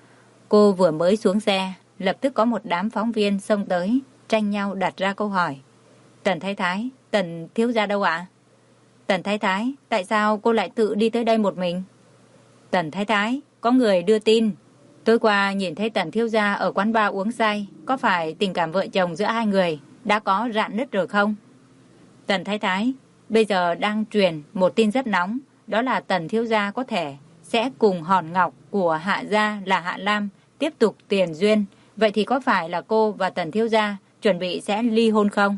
Cô vừa mới xuống xe, lập tức có một đám phóng viên xông tới, tranh nhau đặt ra câu hỏi. Tần Thái Thái, Tần thiếu gia đâu ạ? Tần Thái Thái, tại sao cô lại tự đi tới đây một mình? Tần Thái Thái, có người đưa tin. Tối qua nhìn thấy Tần thiếu gia ở quán bar uống say, có phải tình cảm vợ chồng giữa hai người đã có rạn nứt rồi không? Tần Thái Thái, bây giờ đang truyền một tin rất nóng, đó là Tần thiếu gia có thể sẽ cùng hòn ngọc của Hạ gia là Hạ Lam tiếp tục tiền duyên. Vậy thì có phải là cô và Tần thiếu gia chuẩn bị sẽ ly hôn không?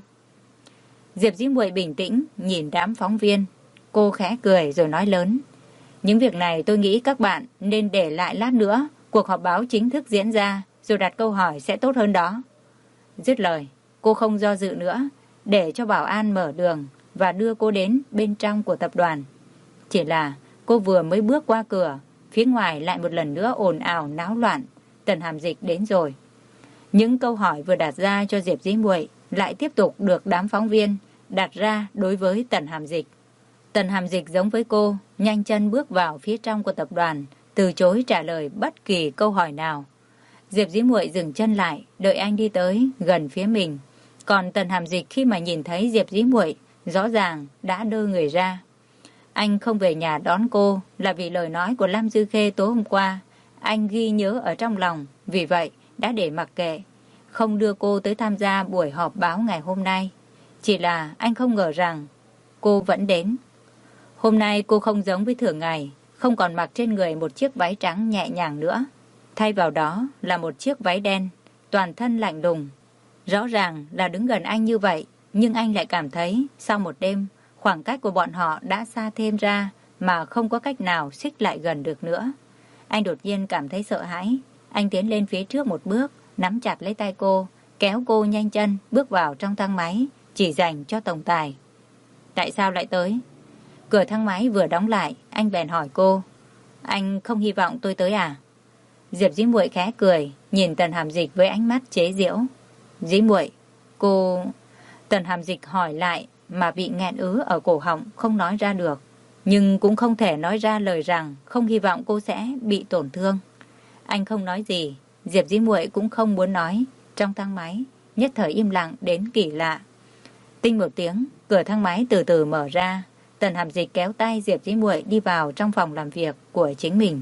Diệp Dĩ Muội bình tĩnh nhìn đám phóng viên. Cô khẽ cười rồi nói lớn. Những việc này tôi nghĩ các bạn nên để lại lát nữa cuộc họp báo chính thức diễn ra rồi đặt câu hỏi sẽ tốt hơn đó. Dứt lời, cô không do dự nữa, để cho bảo an mở đường và đưa cô đến bên trong của tập đoàn. Chỉ là cô vừa mới bước qua cửa, phía ngoài lại một lần nữa ồn ào náo loạn. Tần Hàm Dịch đến rồi. Những câu hỏi vừa đặt ra cho Diệp Dĩ Muội lại tiếp tục được đám phóng viên đặt ra đối với Tần Hàm Dịch. Tần Hàm Dịch giống với cô, nhanh chân bước vào phía trong của tập đoàn, từ chối trả lời bất kỳ câu hỏi nào. Diệp Dĩ Muội dừng chân lại, đợi anh đi tới gần phía mình. Còn Tần Hàm Dịch khi mà nhìn thấy Diệp Dĩ Muội, rõ ràng đã đơ người ra. Anh không về nhà đón cô là vì lời nói của Lam Dư Khê tối hôm qua. Anh ghi nhớ ở trong lòng, vì vậy đã để mặc kệ, không đưa cô tới tham gia buổi họp báo ngày hôm nay. Chỉ là anh không ngờ rằng cô vẫn đến. Hôm nay cô không giống với thường ngày, không còn mặc trên người một chiếc váy trắng nhẹ nhàng nữa. Thay vào đó là một chiếc váy đen, toàn thân lạnh lùng. Rõ ràng là đứng gần anh như vậy, nhưng anh lại cảm thấy sau một đêm, khoảng cách của bọn họ đã xa thêm ra mà không có cách nào xích lại gần được nữa. Anh đột nhiên cảm thấy sợ hãi. Anh tiến lên phía trước một bước, nắm chặt lấy tay cô, kéo cô nhanh chân bước vào trong thang máy, chỉ dành cho tổng tài. Tại sao lại tới? Cửa thang máy vừa đóng lại, anh bèn hỏi cô. Anh không hy vọng tôi tới à? Diệp Dĩ Muội khẽ cười, nhìn Tần Hàm Dịch với ánh mắt chế giễu. Dĩ Muội, cô... Tần Hàm Dịch hỏi lại mà bị nghẹn ứ ở cổ họng không nói ra được. Nhưng cũng không thể nói ra lời rằng không hy vọng cô sẽ bị tổn thương. Anh không nói gì, Diệp Dĩ Muội cũng không muốn nói. Trong thang máy, nhất thời im lặng đến kỳ lạ. Tinh một tiếng, cửa thang máy từ từ mở ra. Tần Hàm Dịch kéo tay Diệp Dĩ Muội đi vào trong phòng làm việc của chính mình.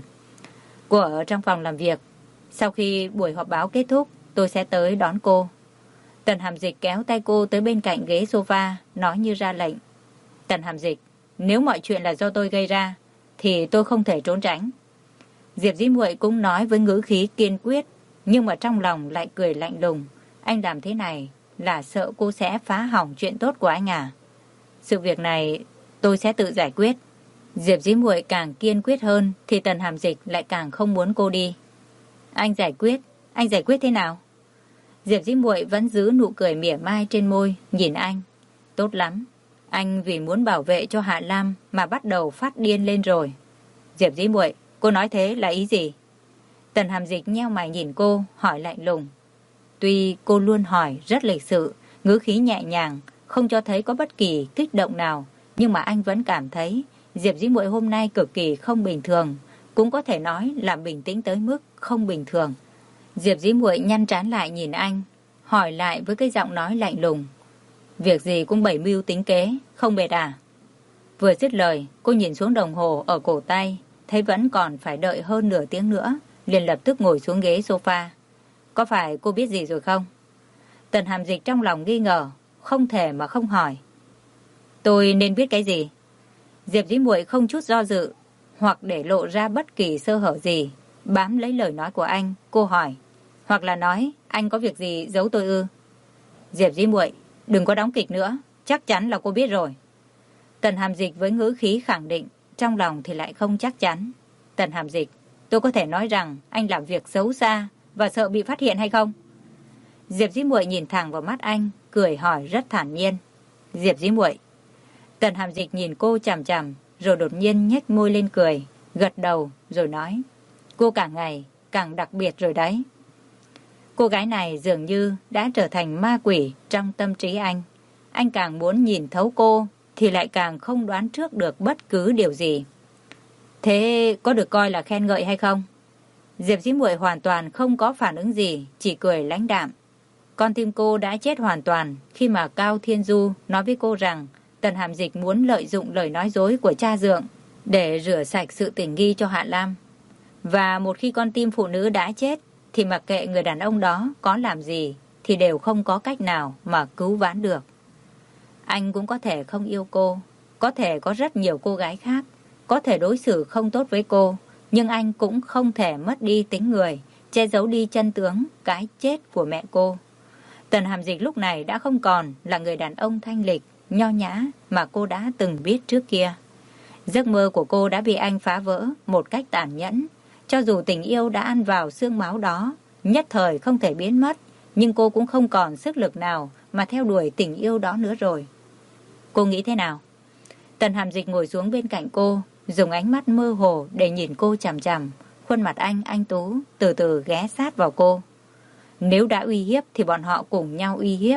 Cô ở trong phòng làm việc. Sau khi buổi họp báo kết thúc, tôi sẽ tới đón cô. Tần Hàm Dịch kéo tay cô tới bên cạnh ghế sofa, nói như ra lệnh. Tần Hàm Dịch, nếu mọi chuyện là do tôi gây ra, thì tôi không thể trốn tránh. Diệp Dĩ Muội cũng nói với ngữ khí kiên quyết, nhưng mà trong lòng lại cười lạnh lùng. Anh làm thế này là sợ cô sẽ phá hỏng chuyện tốt của anh à? Sự việc này tôi sẽ tự giải quyết. Diệp Dĩ Muội càng kiên quyết hơn thì Tần Hàm Dịch lại càng không muốn cô đi. Anh giải quyết thế nào? Diệp Dĩ Muội vẫn giữ nụ cười mỉa mai trên môi, nhìn anh. Tốt lắm, anh vì muốn bảo vệ cho Hạ Lam mà bắt đầu phát điên lên rồi. Diệp Dĩ Muội, cô nói thế là ý gì? Tần Hàm Dịch nheo mày nhìn cô, hỏi lạnh lùng. Tuy cô luôn hỏi rất lịch sự, ngữ khí nhẹ nhàng, không cho thấy có bất kỳ kích động nào, nhưng mà anh vẫn cảm thấy Diệp Dĩ Muội hôm nay cực kỳ không bình thường, cũng có thể nói là bình tĩnh tới mức không bình thường. Diệp Dĩ Muội nhăn trán lại nhìn anh, hỏi lại với cái giọng nói lạnh lùng. Việc gì cũng bày mưu tính kế, không mệt à? Vừa dứt lời, cô nhìn xuống đồng hồ ở cổ tay, thấy vẫn còn phải đợi hơn nửa tiếng nữa, liền lập tức ngồi xuống ghế sofa. Có phải cô biết gì rồi không? Tần Hàm Dịch trong lòng nghi ngờ, không thể mà không hỏi. Tôi nên biết cái gì? Diệp Dĩ Muội không chút do dự, hoặc để lộ ra bất kỳ sơ hở gì, bám lấy lời nói của anh, cô hỏi. Hoặc là nói, anh có việc gì giấu tôi ư? Diệp Dĩ Muội, đừng có đóng kịch nữa, chắc chắn là cô biết rồi. Tần Hàm Dịch với ngữ khí khẳng định, trong lòng thì lại không chắc chắn. Tần Hàm Dịch, tôi có thể nói rằng anh làm việc xấu xa và sợ bị phát hiện hay không? Diệp Dĩ Muội nhìn thẳng vào mắt anh, cười hỏi rất thản nhiên. Diệp Dĩ Muội. Tần Hàm Dịch nhìn cô chằm chằm, rồi đột nhiên nhếch môi lên cười, gật đầu rồi nói. Cô càng ngày càng đặc biệt rồi đấy. Cô gái này dường như đã trở thành ma quỷ trong tâm trí anh. Anh càng muốn nhìn thấu cô thì lại càng không đoán trước được bất cứ điều gì. Thế có được coi là khen ngợi hay không? Diệp Dĩ Muội hoàn toàn không có phản ứng gì, chỉ cười lãnh đạm. Con tim cô đã chết hoàn toàn khi mà Cao Thiên Du nói với cô rằng Tần Hàm Dịch muốn lợi dụng lời nói dối của cha dượng để rửa sạch sự tình nghi cho Hạ Lam. Và một khi con tim phụ nữ đã chết thì mặc kệ người đàn ông đó có làm gì thì đều không có cách nào mà cứu vãn được. Anh cũng có thể không yêu cô, có thể có rất nhiều cô gái khác, có thể đối xử không tốt với cô, nhưng anh cũng không thể mất đi tính người, che giấu đi chân tướng cái chết của mẹ cô. Tần Hàm Dịch lúc này đã không còn là người đàn ông thanh lịch, nho nhã mà cô đã từng biết trước kia. Giấc mơ của cô đã bị anh phá vỡ một cách tàn nhẫn. Cho dù tình yêu đã ăn vào xương máu đó, nhất thời không thể biến mất, nhưng cô cũng không còn sức lực nào mà theo đuổi tình yêu đó nữa rồi. Cô nghĩ thế nào? Tần Hàm Dịch ngồi xuống bên cạnh cô, dùng ánh mắt mơ hồ để nhìn cô chằm chằm. Khuôn mặt anh tú, từ từ ghé sát vào cô. Nếu đã uy hiếp thì bọn họ cùng nhau uy hiếp.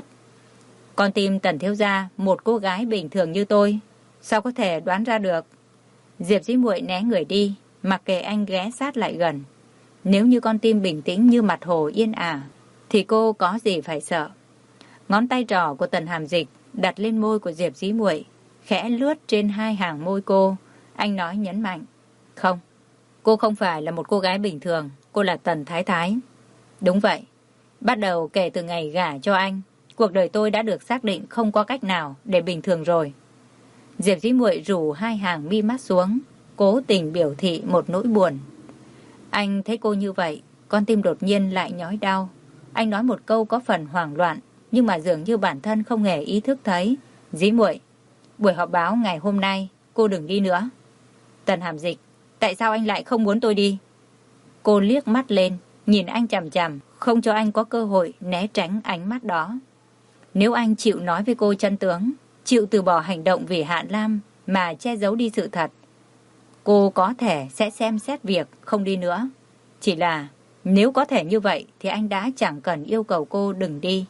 Con tim Tần thiếu gia, một cô gái bình thường như tôi, sao có thể đoán ra được? Diệp Dĩ Muội né người đi, mặc kệ anh ghé sát lại gần. Nếu như con tim bình tĩnh như mặt hồ yên ả, thì cô có gì phải sợ? Ngón tay trỏ của Tần Hàm Dịch đặt lên môi của Diệp Dĩ Muội, khẽ lướt trên hai hàng môi cô. Anh nói nhấn mạnh. Không, cô không phải là một cô gái bình thường, cô là Tần Thái Thái. Đúng vậy, bắt đầu kể từ ngày gả cho anh, cuộc đời tôi đã được xác định không có cách nào để bình thường rồi. Diệp Dĩ Muội rủ hai hàng mi mắt xuống, cố tình biểu thị một nỗi buồn. Anh thấy cô như vậy, con tim đột nhiên lại nhói đau. Anh nói một câu có phần hoảng loạn, nhưng mà dường như bản thân không hề ý thức thấy. Dĩ Muội, buổi họp báo ngày hôm nay, cô đừng đi nữa. Tần Hàm Dịch, tại sao anh lại không muốn tôi đi? Cô liếc mắt lên, nhìn anh chằm chằm, không cho anh có cơ hội né tránh ánh mắt đó. Nếu anh chịu nói với cô chân tướng, chịu từ bỏ hành động vì Hạ Lam mà che giấu đi sự thật, cô có thể sẽ xem xét việc không đi nữa. Chỉ là nếu có thể như vậy thì anh đã chẳng cần yêu cầu cô đừng đi.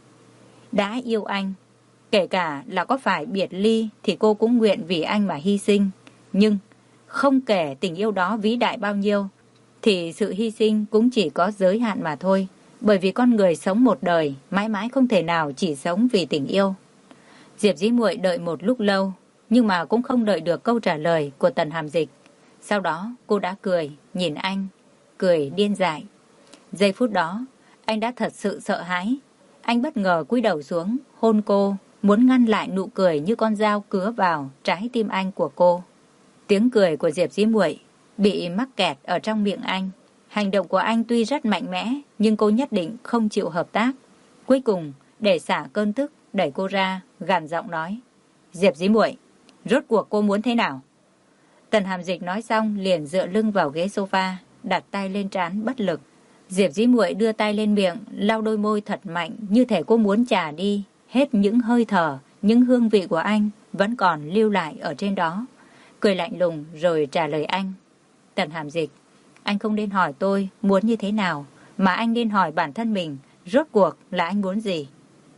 Đã yêu anh, kể cả là có phải biệt ly thì cô cũng nguyện vì anh mà hy sinh. Nhưng không kể tình yêu đó vĩ đại bao nhiêu thì sự hy sinh cũng chỉ có giới hạn mà thôi. Bởi vì con người sống một đời mãi mãi không thể nào chỉ sống vì tình yêu. Diệp Dĩ Muội đợi một lúc lâu, nhưng mà cũng không đợi được câu trả lời của Tần Hàm Dịch. Sau đó cô đã cười, nhìn anh, cười điên dại. Giây phút đó, anh đã thật sự sợ hãi. Anh bất ngờ cúi đầu xuống, hôn cô, muốn ngăn lại nụ cười như con dao cứa vào trái tim anh của cô. Tiếng cười của Diệp Dĩ Muội bị mắc kẹt ở trong miệng anh. Hành động của anh tuy rất mạnh mẽ, nhưng cô nhất định không chịu hợp tác. Cuối cùng, để xả cơn tức, đẩy cô ra, gằn giọng nói. Diệp Dĩ Muội, rốt cuộc cô muốn thế nào? Tần Hàm Dịch nói xong liền dựa lưng vào ghế sofa, đặt tay lên trán bất lực. Diệp Dĩ Muội đưa tay lên miệng, lau đôi môi thật mạnh, như thể cô muốn trà đi hết những hơi thở, những hương vị của anh vẫn còn lưu lại ở trên đó. Cười lạnh lùng rồi trả lời anh. Tần Hàm Dịch, anh không nên hỏi tôi muốn như thế nào, mà anh nên hỏi bản thân mình, rốt cuộc là anh muốn gì.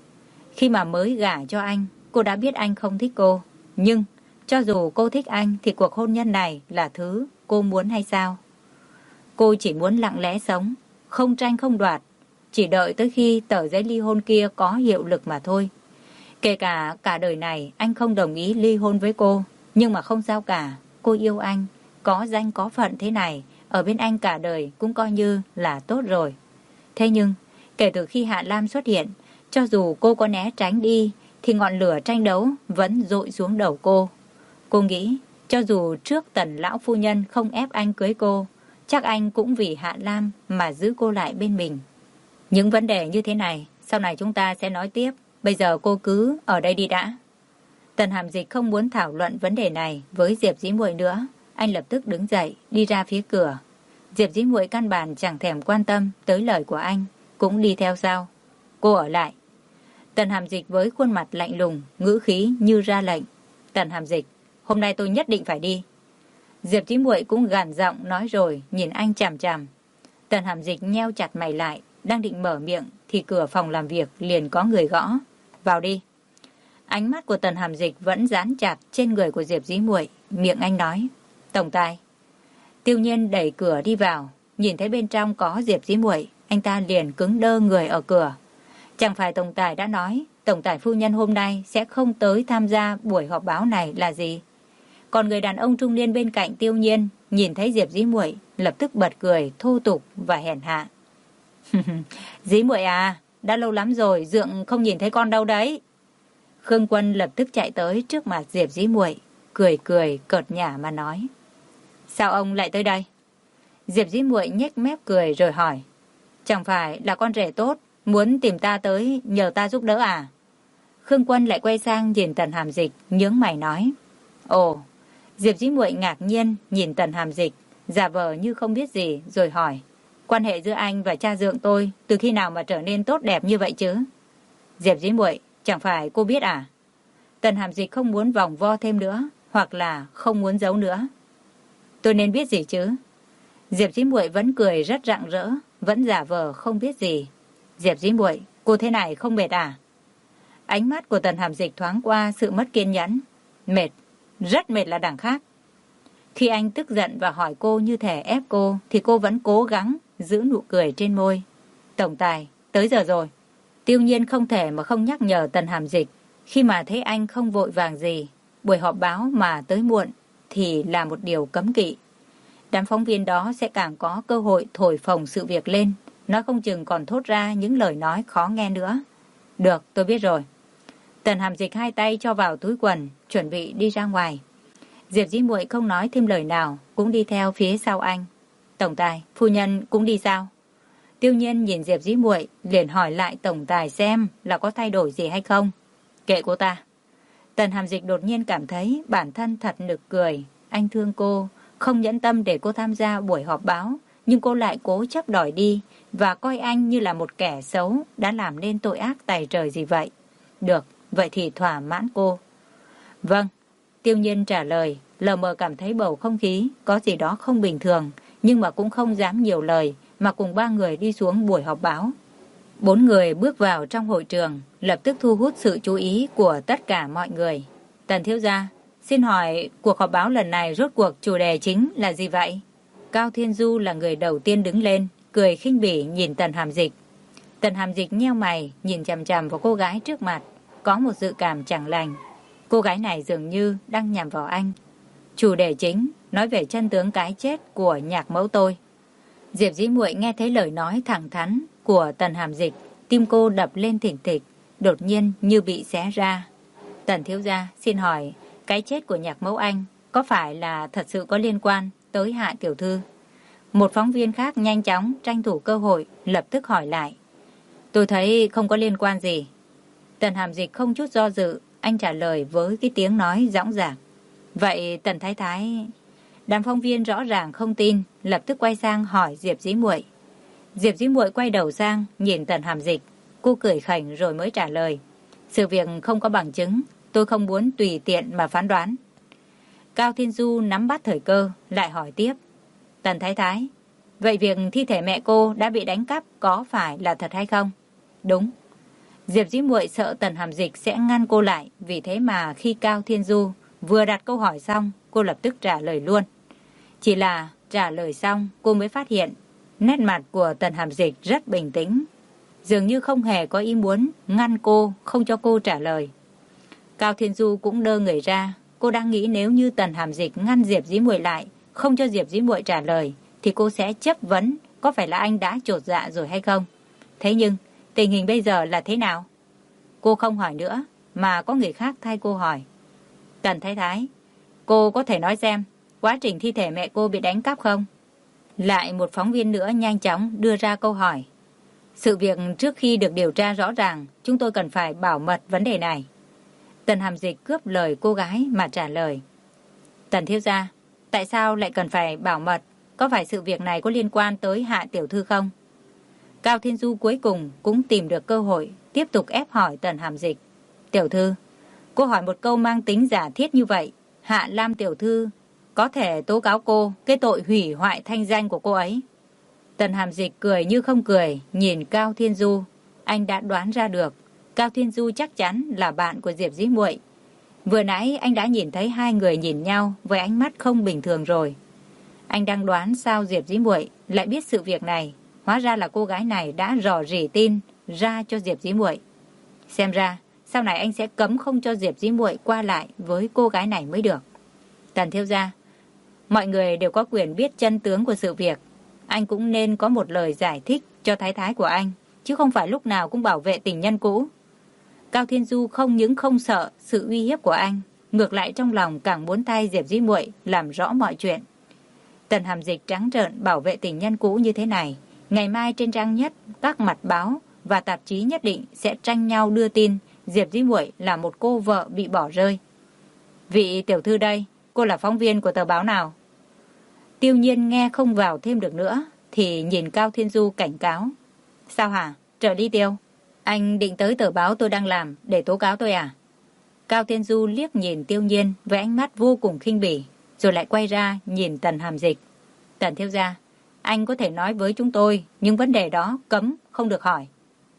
Khi mà mới gả cho anh, cô đã biết anh không thích cô. Nhưng cho dù cô thích anh thì cuộc hôn nhân này là thứ cô muốn hay sao? Cô chỉ muốn lặng lẽ sống, không tranh không đoạt. chỉ đợi tới khi tờ giấy ly hôn kia có hiệu lực mà thôi. Kể cả đời này anh không đồng ý ly hôn với cô, nhưng mà không sao cả, cô yêu anh, có danh có phận thế này, ở bên anh cả đời cũng coi như là tốt rồi. Thế nhưng, kể từ khi Hạ Lam xuất hiện, cho dù cô có né tránh đi, thì ngọn lửa tranh đấu vẫn dội xuống đầu cô. Cô nghĩ, cho dù trước Tần lão phu nhân không ép anh cưới cô, chắc anh cũng vì Hạ Lam mà giữ cô lại bên mình. Những vấn đề như thế này, sau này chúng ta sẽ nói tiếp. Bây giờ cô cứ ở đây đi đã. Tần Hàm Dịch không muốn thảo luận vấn đề này với Diệp Dĩ Muội nữa. Anh lập tức đứng dậy, đi ra phía cửa. Diệp Dĩ Muội căn bản chẳng thèm quan tâm tới lời của anh, cũng đi theo sau. Cô ở lại. Tần Hàm Dịch với khuôn mặt lạnh lùng, ngữ khí như ra lệnh. Tần Hàm Dịch, hôm nay tôi nhất định phải đi. Diệp Dĩ Muội cũng gằn giọng nói rồi, nhìn anh chằm chằm. Tần Hàm Dịch nheo chặt mày lại, đang định mở miệng thì cửa phòng làm việc liền có người gõ. Vào đi. Ánh mắt của Tần Hàm Dịch vẫn dán chặt trên người của Diệp Dĩ Muội, miệng anh nói: "Tổng tài." Tiêu Nhiên đẩy cửa đi vào, nhìn thấy bên trong có Diệp Dĩ Muội, anh ta liền cứng đơ người ở cửa. Chẳng phải tổng tài đã nói tổng tài phu nhân hôm nay sẽ không tới tham gia buổi họp báo này là gì? Còn người đàn ông trung niên bên cạnh Tiêu Nhiên nhìn thấy Diệp Dĩ Muội lập tức bật cười thô tục và hèn hạ. Dĩ Muội à, đã lâu lắm rồi Dượng không nhìn thấy con đâu đấy. Khương Quân lập tức chạy tới trước mặt Diệp Dĩ Muội, cười cười cợt nhả mà nói: Sao ông lại tới đây? Diệp Dĩ Muội nhếch mép cười rồi hỏi: Chẳng phải là con rể tốt muốn tìm ta tới nhờ ta giúp đỡ à? Khương Quân lại quay sang nhìn Tần Hàm Dịch, nhướng mày nói: Ồ. Diệp Dĩ Muội ngạc nhiên nhìn Tần Hàm Dịch, giả vờ như không biết gì rồi hỏi: Quan hệ giữa anh và cha Dượng tôi từ khi nào mà trở nên tốt đẹp như vậy chứ? Diệp Dĩ Muội, chẳng phải cô biết à? Tần Hàm Dịch không muốn vòng vo thêm nữa, hoặc là không muốn giấu nữa. Tôi nên biết gì chứ? Diệp Dĩ Muội vẫn cười rất rạng rỡ, vẫn giả vờ không biết gì. Diệp Dĩ Muội, cô thế này không mệt à? Ánh mắt của Tần Hàm Dịch thoáng qua sự mất kiên nhẫn. Mệt, rất mệt là đằng khác. Khi anh tức giận và hỏi cô như thể ép cô, thì cô vẫn cố gắng giữ nụ cười trên môi. Tổng tài, tới giờ rồi. Tiêu Nhiên không thể mà không nhắc nhở Tần Hàm Dịch. Khi mà thấy anh không vội vàng gì, buổi họp báo mà tới muộn thì là một điều cấm kỵ. Đám phóng viên đó sẽ càng có cơ hội thổi phồng sự việc lên, nói không chừng còn thốt ra những lời nói khó nghe nữa. Được, tôi biết rồi. Tần Hàm Dịch hai tay cho vào túi quần, chuẩn bị đi ra ngoài. Diệp Dĩ Muội không nói thêm lời nào, cũng đi theo phía sau anh. Tổng tài, phu nhân cũng đi sao? Tiêu Nhiên nhìn Diệp Dĩ Muội, liền hỏi lại tổng tài xem là có thay đổi gì hay không. Kệ cô ta. Tần Hàm Dịch đột nhiên cảm thấy bản thân thật nực cười. Anh thương cô, không nhẫn tâm để cô tham gia buổi họp báo, nhưng cô lại cố chấp đòi đi và coi anh như là một kẻ xấu đã làm nên tội ác tày trời gì vậy. Được, vậy thì thỏa mãn cô. Vâng, Tiêu Nhiên trả lời, lờ mờ cảm thấy bầu không khí có gì đó không bình thường, nhưng mà cũng không dám nhiều lời, mà cùng ba người đi xuống buổi họp báo. 4 người bước vào trong hội trường, lập tức thu hút sự chú ý của tất cả mọi người. Tần thiếu gia, xin hỏi cuộc họp báo lần này rốt cuộc chủ đề chính là gì vậy? Cao Thiên Du là người đầu tiên đứng lên, cười khinh bỉ nhìn Tần Hàm Dịch. Tần Hàm Dịch nheo mày, nhìn chằm chằm vào cô gái trước mặt, có một dự cảm chẳng lành. Cô gái này dường như đang nhằm vào anh. Chủ đề chính nói về chân tướng cái chết của nhạc mẫu tôi. Diệp Dĩ Muội nghe thấy lời nói thẳng thắn của Tần Hàm Dịch, tim cô đập lên thình thịch, đột nhiên như bị xé ra. Tần thiếu gia, xin hỏi, cái chết của nhạc mẫu anh có phải là thật sự có liên quan tới Hạ tiểu thư? Một phóng viên khác nhanh chóng tranh thủ cơ hội, lập tức hỏi lại. Tôi thấy không có liên quan gì. Tần Hàm Dịch không chút do dự, anh trả lời với cái tiếng nói dõng dạc. Vậy Tần Thái Thái... Đám phóng viên rõ ràng không tin, lập tức quay sang hỏi Diệp Dĩ Muội. Diệp Dĩ Muội quay đầu sang, nhìn Tần Hàm Dịch. Cô cười khảnh rồi mới trả lời. Sự việc không có bằng chứng, tôi không muốn tùy tiện mà phán đoán. Cao Thiên Du nắm bắt thời cơ, lại hỏi tiếp. Tần Thái Thái, vậy việc thi thể mẹ cô đã bị đánh cắp có phải là thật hay không? Đúng. Diệp Dĩ Muội sợ Tần Hàm Dịch sẽ ngăn cô lại, vì thế mà khi Cao Thiên Du vừa đặt câu hỏi xong, cô lập tức trả lời luôn. Chỉ là trả lời xong, cô mới phát hiện nét mặt của Tần Hàm Dịch rất bình tĩnh. dường như không hề có ý muốn ngăn cô, không cho cô trả lời. Cao Thiên Du cũng đơ người ra. Cô đang nghĩ nếu như Tần Hàm Dịch ngăn Diệp Dĩ Muội lại, không cho Diệp Dĩ Muội trả lời, thì cô sẽ chất vấn có phải là anh đã chột dạ rồi hay không. Thế nhưng tình hình bây giờ là thế nào? Cô không hỏi nữa, mà có người khác thay cô hỏi. Tần Thái Thái, cô có thể nói xem quá trình thi thể mẹ cô bị đánh cắp không? Lại một phóng viên nữa nhanh chóng đưa ra câu hỏi. Sự việc trước khi được điều tra rõ ràng, chúng tôi cần phải bảo mật vấn đề này. Tần Hàm Dịch cướp lời cô gái mà trả lời. Tần thiếu gia, tại sao lại cần phải bảo mật? Có phải sự việc này có liên quan tới Hạ tiểu thư không? Cao Thiên Du cuối cùng cũng tìm được cơ hội tiếp tục ép hỏi Tần Hàm Dịch. Tiểu thư, cô hỏi một câu mang tính giả thiết như vậy, Hạ Lam tiểu thư có thể tố cáo cô cái tội hủy hoại thanh danh của cô ấy. Tần Hàm Dịch cười như không cười, nhìn Cao Thiên Du. Anh đã đoán ra được, Cao Thiên Du chắc chắn là bạn của Diệp Dĩ Muội. Vừa nãy anh đã nhìn thấy hai người nhìn nhau với ánh mắt không bình thường rồi. Anh đang đoán sao Diệp Dĩ Muội lại biết sự việc này. Hóa ra là cô gái này đã rò rỉ tin ra cho Diệp Dĩ Muội. Xem ra sau này anh sẽ cấm không cho Diệp Dĩ Muội qua lại với cô gái này mới được. Tần thiếu gia, mọi người đều có quyền biết chân tướng của sự việc. Anh cũng nên có một lời giải thích cho thái thái của anh, chứ không phải lúc nào cũng bảo vệ tình nhân cũ. Cao Thiên Du không những không sợ sự uy hiếp của anh, ngược lại trong lòng càng muốn thay Diệp Dĩ Muội làm rõ mọi chuyện. Tần Hàm Dịch trắng trợn bảo vệ tình nhân cũ như thế này, ngày mai trên trang nhất, các mặt báo và tạp chí nhất định sẽ tranh nhau đưa tin Diệp Dĩ Muội là một cô vợ bị bỏ rơi. Vị tiểu thư đây, cô là phóng viên của tờ báo nào? Tiêu Nhiên nghe không vào thêm được nữa, thì nhìn Cao Thiên Du cảnh cáo. Sao hả? Trợ lý Tiêu, anh định tới tờ báo tôi đang làm để tố cáo tôi à? Cao Thiên Du liếc nhìn Tiêu Nhiên với ánh mắt vô cùng khinh bỉ, rồi lại quay ra nhìn Tần Hàm Dịch. Tần thiếu gia, anh có thể nói với chúng tôi, nhưng vấn đề đó cấm không được hỏi.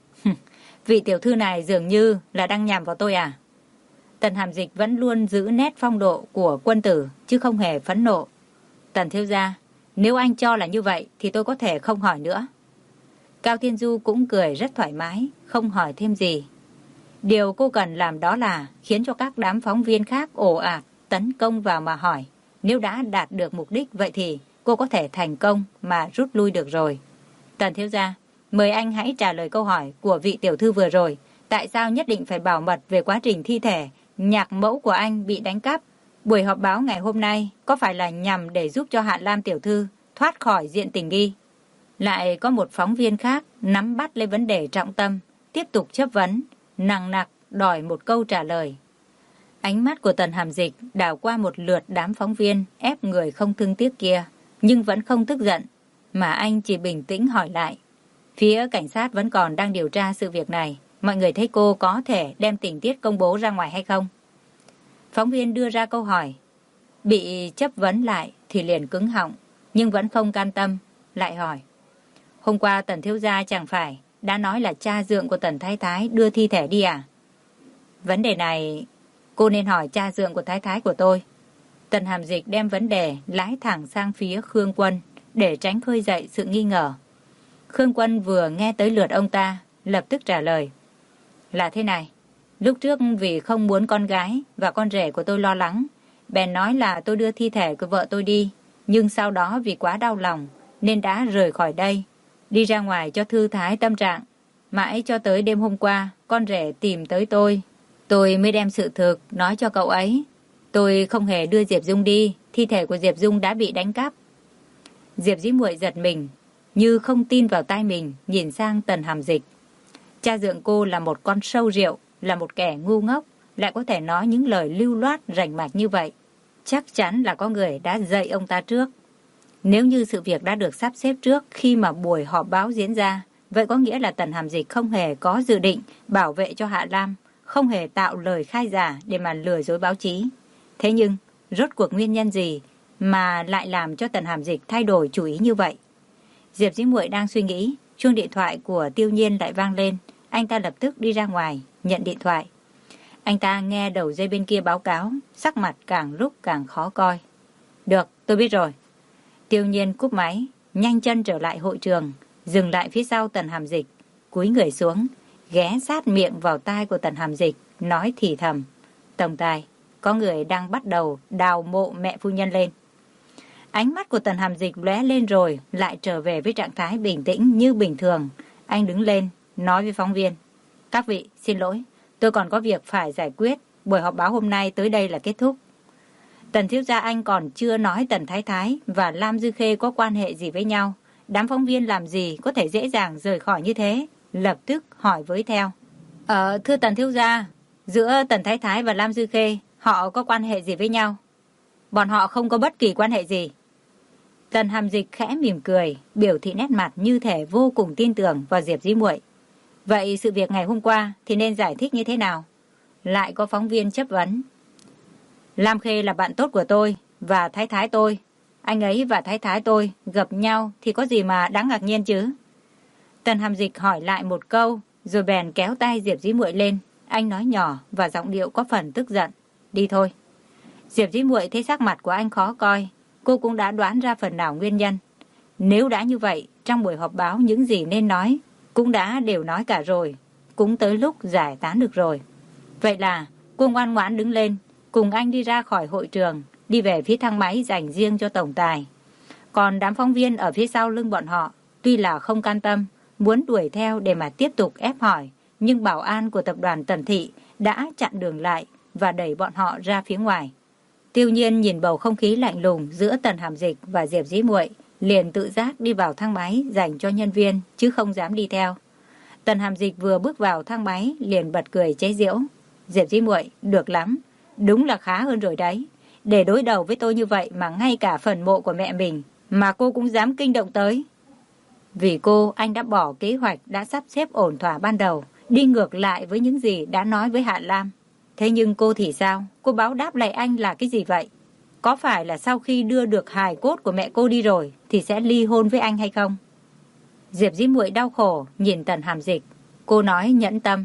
Vị tiểu thư này dường như là đang nhằm vào tôi à? Tần Hàm Dịch vẫn luôn giữ nét phong độ của quân tử, chứ không hề phẫn nộ. Tần thiếu gia, nếu anh cho là như vậy thì tôi có thể không hỏi nữa. Cao Thiên Du cũng cười rất thoải mái, không hỏi thêm gì. Điều cô cần làm đó là khiến cho các đám phóng viên khác ồ ạt tấn công vào mà hỏi. Nếu đã đạt được mục đích vậy thì cô có thể thành công mà rút lui được rồi. Tần thiếu gia, mời anh hãy trả lời câu hỏi của vị tiểu thư vừa rồi. Tại sao nhất định phải bảo mật về quá trình thi thể nhạc mẫu của anh bị đánh cắp? Buổi họp báo ngày hôm nay có phải là nhằm để giúp cho Hạ Lam tiểu thư thoát khỏi diện tình nghi? Lại có một phóng viên khác nắm bắt lấy vấn đề trọng tâm, tiếp tục chất vấn, nằng nặc đòi một câu trả lời. Ánh mắt của Tần Hàm Dịch đảo qua một lượt đám phóng viên ép người không thương tiếc kia, nhưng vẫn không tức giận, mà anh chỉ bình tĩnh hỏi lại. Phía cảnh sát vẫn còn đang điều tra sự việc này, mọi người thấy cô có thể đem tình tiết công bố ra ngoài hay không? Phóng viên đưa ra câu hỏi. Bị chất vấn lại thì liền cứng họng, nhưng vẫn không can tâm, lại hỏi. Hôm qua Tần thiếu gia chẳng phải đã nói là cha dượng của Tần Thái Thái đưa thi thể đi à? Vấn đề này cô nên hỏi cha dượng của Thái Thái của tôi. Tần Hàm Dịch đem vấn đề lái thẳng sang phía Khương Quân để tránh khơi dậy sự nghi ngờ. Khương Quân vừa nghe tới lượt ông ta, lập tức trả lời. Là thế này, lúc trước vì không muốn con gái và con rể của tôi lo lắng, bèn nói là tôi đưa thi thể của vợ tôi đi, nhưng sau đó vì quá đau lòng nên đã rời khỏi đây, đi ra ngoài cho thư thái tâm trạng. Mãi cho tới đêm hôm qua, con rể tìm tới tôi mới đem sự thực nói cho cậu ấy. Tôi không hề đưa Diệp Dung đi, thi thể của Diệp Dung đã bị đánh cắp. Diệp Dĩ Muội giật mình, như không tin vào tai mình, nhìn sang Tần Hàm Dịch. Cha dượng cô là một con sâu rượu, là một kẻ ngu ngốc, lại có thể nói những lời lưu loát rành mạch như vậy. Chắc chắn là có người đã dạy ông ta trước. Nếu như sự việc đã được sắp xếp trước khi mà buổi họp báo diễn ra, vậy có nghĩa là Tần Hàm Dịch không hề có dự định bảo vệ cho Hạ Lam, không hề tạo lời khai giả để mà lừa dối báo chí. Thế nhưng, rốt cuộc nguyên nhân gì mà lại làm cho Tần Hàm Dịch thay đổi chủ ý như vậy? Diệp Dĩ Muội đang suy nghĩ, chuông điện thoại của Tiêu Nhiên lại vang lên. Anh ta lập tức đi ra ngoài, nhận điện thoại. Anh ta nghe đầu dây bên kia báo cáo, sắc mặt càng lúc càng khó coi. Được, tôi biết rồi. Tiêu Nhiên cúp máy, nhanh chân trở lại hội trường, dừng lại phía sau Tần Hàm Dịch. cúi người xuống, ghé sát miệng vào tai của Tần Hàm Dịch, nói thì thầm: Tổng tài, có người đang bắt đầu đào mộ mẹ phu nhân lên. Ánh mắt của Tần Hàm Dịch lóe lên rồi lại trở về với trạng thái bình tĩnh như bình thường. Anh đứng lên, nói với phóng viên: Các vị, xin lỗi, tôi còn có việc phải giải quyết. Buổi họp báo hôm nay tới đây là kết thúc. Tần thiếu gia anh còn chưa nói Tần Thái Thái và Lam Dư Khê có quan hệ gì với nhau. Đám phóng viên làm gì có thể dễ dàng rời khỏi như thế? Lập tức hỏi với theo: Thưa Tần thiếu gia, giữa Tần Thái Thái và Lam Dư Khê, họ có quan hệ gì với nhau? Bọn họ không có bất kỳ quan hệ gì. Tần Hàm Dịch khẽ mỉm cười, biểu thị nét mặt như thể vô cùng tin tưởng vào Diệp Dĩ Muội. Vậy sự việc ngày hôm qua thì nên giải thích như thế nào? Lại có phóng viên chất vấn. Lam Khê là bạn tốt của tôi và Thái Thái tôi. Anh ấy và Thái Thái tôi gặp nhau thì có gì mà đáng ngạc nhiên chứ? Tần Hàm Dịch hỏi lại một câu, rồi bèn kéo tay Diệp Dĩ Muội lên. Anh nói nhỏ và giọng điệu có phần tức giận: Đi thôi. Diệp Dĩ Muội thấy sắc mặt của anh khó coi, cô cũng đã đoán ra phần nào nguyên nhân. Nếu đã như vậy, trong buổi họp báo những gì nên nói cũng đã đều nói cả rồi, cũng tới lúc giải tán được rồi. Vậy là cô ngoan ngoãn đứng lên, cùng anh đi ra khỏi hội trường, đi về phía thang máy dành riêng cho tổng tài. Còn đám phóng viên ở phía sau lưng bọn họ, tuy là không can tâm, muốn đuổi theo để mà tiếp tục ép hỏi, nhưng bảo an của tập đoàn Tần Thị đã chặn đường lại và đẩy bọn họ ra phía ngoài. Tiêu Nhiên nhìn bầu không khí lạnh lùng giữa Tần Hàm Dịch và Diệp Dĩ Muội, liền tự giác đi vào thang máy dành cho nhân viên, chứ không dám đi theo. Tần Hàm Dịch vừa bước vào thang máy liền bật cười chế giễu: Diệp Dĩ Muội, được lắm, đúng là khá hơn rồi đấy. Để đối đầu với tôi như vậy mà ngay cả phần mộ của mẹ mình mà cô cũng dám kinh động tới. Vì cô, anh đã bỏ kế hoạch đã sắp xếp ổn thỏa ban đầu, đi ngược lại với những gì đã nói với Hạ Lam. Thế nhưng cô thì sao? Cô báo đáp lại anh là cái gì vậy? Có phải là sau khi đưa được hài cốt của mẹ cô đi rồi thì sẽ ly hôn với anh hay không? Diệp Dĩ Muội đau khổ nhìn Tần Hàm Dịch. Cô nói nhẫn tâm: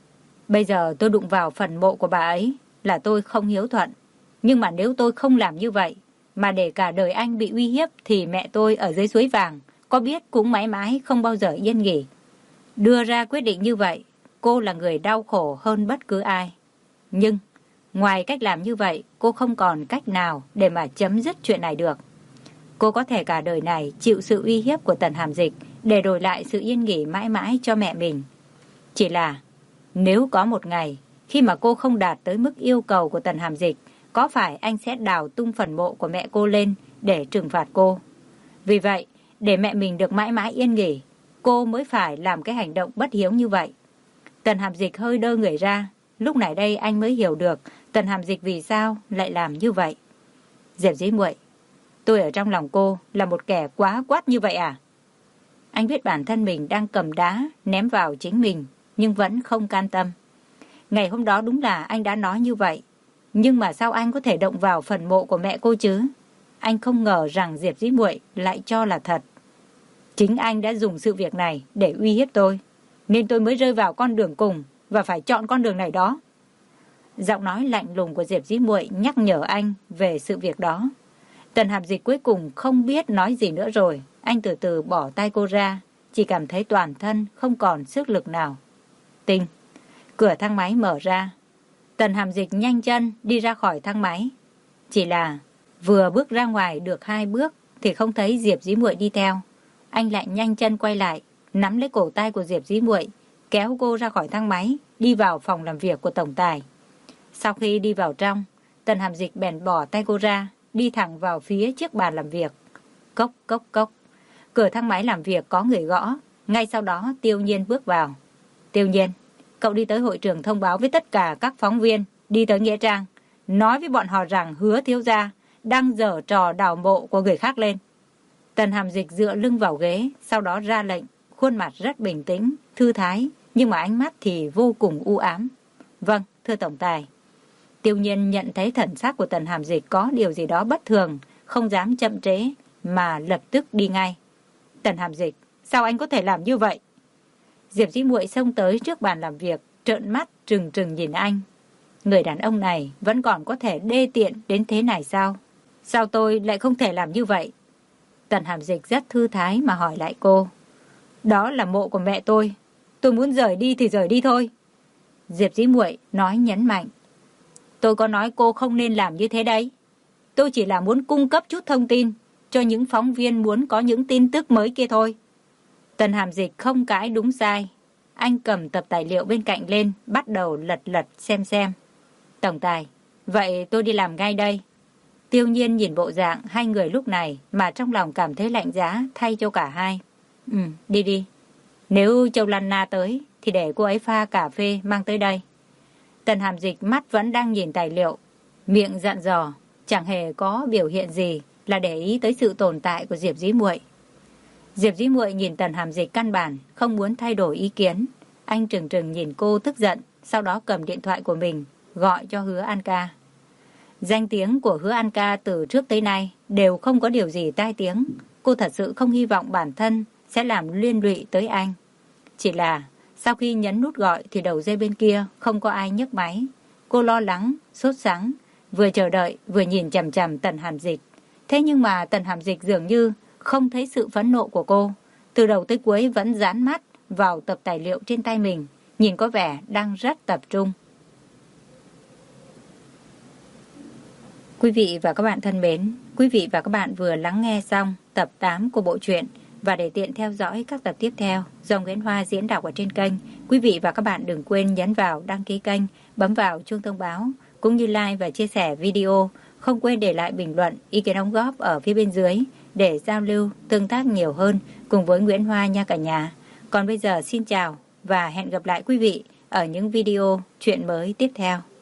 Bây giờ tôi đụng vào phần mộ của bà ấy là tôi không hiếu thuận. Nhưng mà nếu tôi không làm như vậy, mà để cả đời anh bị uy hiếp, thì mẹ tôi ở dưới suối vàng có biết cũng mãi mãi không bao giờ yên nghỉ. Đưa ra quyết định như vậy, cô là người đau khổ hơn bất cứ ai. Nhưng ngoài cách làm như vậy, cô không còn cách nào để mà chấm dứt chuyện này được. Cô có thể cả đời này chịu sự uy hiếp của Tần Hàm Dịch để đổi lại sự yên nghỉ mãi mãi cho mẹ mình. Chỉ là nếu có một ngày khi mà cô không đạt tới mức yêu cầu của Tần Hàm Dịch, có phải anh sẽ đào tung phần mộ của mẹ cô lên để trừng phạt cô? Vì vậy, để mẹ mình được mãi mãi yên nghỉ, cô mới phải làm cái hành động bất hiếu như vậy. Tần Hàm Dịch hơi đơ người ra. Lúc này đây anh mới hiểu được Tần Hàm Dịch vì sao lại làm như vậy. Diệp Dĩ Muội, tôi ở trong lòng cô là một kẻ quá quát như vậy à? Anh biết bản thân mình đang cầm đá ném vào chính mình, nhưng vẫn không can tâm. Ngày hôm đó đúng là anh đã nói như vậy, nhưng mà sao anh có thể động vào phần mộ của mẹ cô chứ? Anh không ngờ rằng Diệp Dĩ Muội lại cho là thật. Chính anh đã dùng sự việc này để uy hiếp tôi, nên tôi mới rơi vào con đường cùng và phải chọn con đường này đó. Giọng nói lạnh lùng của Diệp Dĩ Muội nhắc nhở anh về sự việc đó. Tần Hàm Dịch cuối cùng không biết nói gì nữa rồi. Anh từ từ bỏ tay cô ra, chỉ cảm thấy toàn thân không còn sức lực nào. Tinh. Cửa thang máy mở ra. Tần Hàm Dịch nhanh chân đi ra khỏi thang máy. Chỉ là vừa bước ra ngoài được 2 bước thì không thấy Diệp Dĩ Muội đi theo. Anh lại nhanh chân quay lại, nắm lấy cổ tay của Diệp Dĩ Muội, kéo cô ra khỏi thang máy, đi vào phòng làm việc của tổng tài. Sau khi đi vào trong, Tần Hàm Dịch bèn bỏ tay cô ra, đi thẳng vào phía chiếc bàn làm việc. Cốc cốc cốc. Cửa thang máy làm việc có người gõ. Ngay sau đó Tiêu Nhiên bước vào. Tiêu Nhiên, cậu đi tới hội trường thông báo với tất cả các phóng viên đi tới Nghĩa Trang, nói với bọn họ rằng Hứa thiếu gia đang giở trò đào mộ của người khác lên. Tần Hàm Dịch dựa lưng vào ghế, sau đó ra lệnh, khuôn mặt rất bình tĩnh, thư thái, nhưng mà ánh mắt thì vô cùng u ám. Vâng, thưa tổng tài. Tiêu Nhiên nhận thấy thần sắc của Tần Hàm Dịch có điều gì đó bất thường, không dám chậm trễ, mà lập tức đi ngay. Tần Hàm Dịch, sao anh có thể làm như vậy? Diệp Dĩ Muội xông tới trước bàn làm việc, trợn mắt trừng trừng nhìn anh. Người đàn ông này vẫn còn có thể đê tiện đến thế này sao? Sao tôi lại không thể làm như vậy? Tần Hàm Dịch rất thư thái mà hỏi lại cô. Đó là mộ của mẹ tôi. Tôi muốn rời đi thì rời đi thôi. Diệp Dĩ Muội nói nhấn mạnh. Tôi có nói cô không nên làm như thế đấy. Tôi chỉ là muốn cung cấp chút thông tin cho những phóng viên muốn có những tin tức mới kia thôi. Tần Hàm Dịch không cãi đúng sai. Anh cầm tập tài liệu bên cạnh lên, bắt đầu lật xem. Tổng tài, vậy tôi đi làm ngay đây. Tiêu Nhiên nhìn bộ dạng hai người lúc này mà trong lòng cảm thấy lạnh giá thay cho cả hai. Đi. Nếu Châu Lan Na tới thì để cô ấy pha cà phê mang tới đây. Tần Hàm Dịch mắt vẫn đang nhìn tài liệu, miệng dặn dò, chẳng hề có biểu hiện gì là để ý tới sự tồn tại của Diệp Dĩ Muội. Diệp Dĩ Muội nhìn Tần Hàm Dịch căn bản không muốn thay đổi ý kiến. Anh trừng nhìn cô tức giận, sau đó cầm điện thoại của mình gọi cho Hứa An Ca. Danh tiếng của Hứa An Ca từ trước tới nay đều không có điều gì tai tiếng. Cô thật sự không hy vọng bản thân sẽ làm liên lụy tới anh. Chỉ là sau khi nhấn nút gọi thì đầu dây bên kia không có ai nhấc máy. Cô lo lắng, sốt sắng, vừa chờ đợi vừa nhìn chằm chằm Tần Hàm Dịch. Thế nhưng mà Tần Hàm Dịch dường như không thấy sự phẫn nộ của cô. Từ đầu tới cuối vẫn dán mắt vào tập tài liệu trên tay mình, nhìn có vẻ đang rất tập trung. Quý vị và các bạn thân mến, quý vị và các bạn vừa lắng nghe xong tập 8 của bộ truyện. Và để tiện theo dõi các tập tiếp theo do Nguyễn Hoa diễn đọc ở trên kênh, quý vị và các bạn đừng quên nhấn vào đăng ký kênh, bấm vào chuông thông báo, cũng như like và chia sẻ video. Không quên để lại bình luận, ý kiến đóng góp ở phía bên dưới để giao lưu, tương tác nhiều hơn cùng với Nguyễn Hoa nha cả nhà. Còn bây giờ xin chào và hẹn gặp lại quý vị ở những video truyện mới tiếp theo.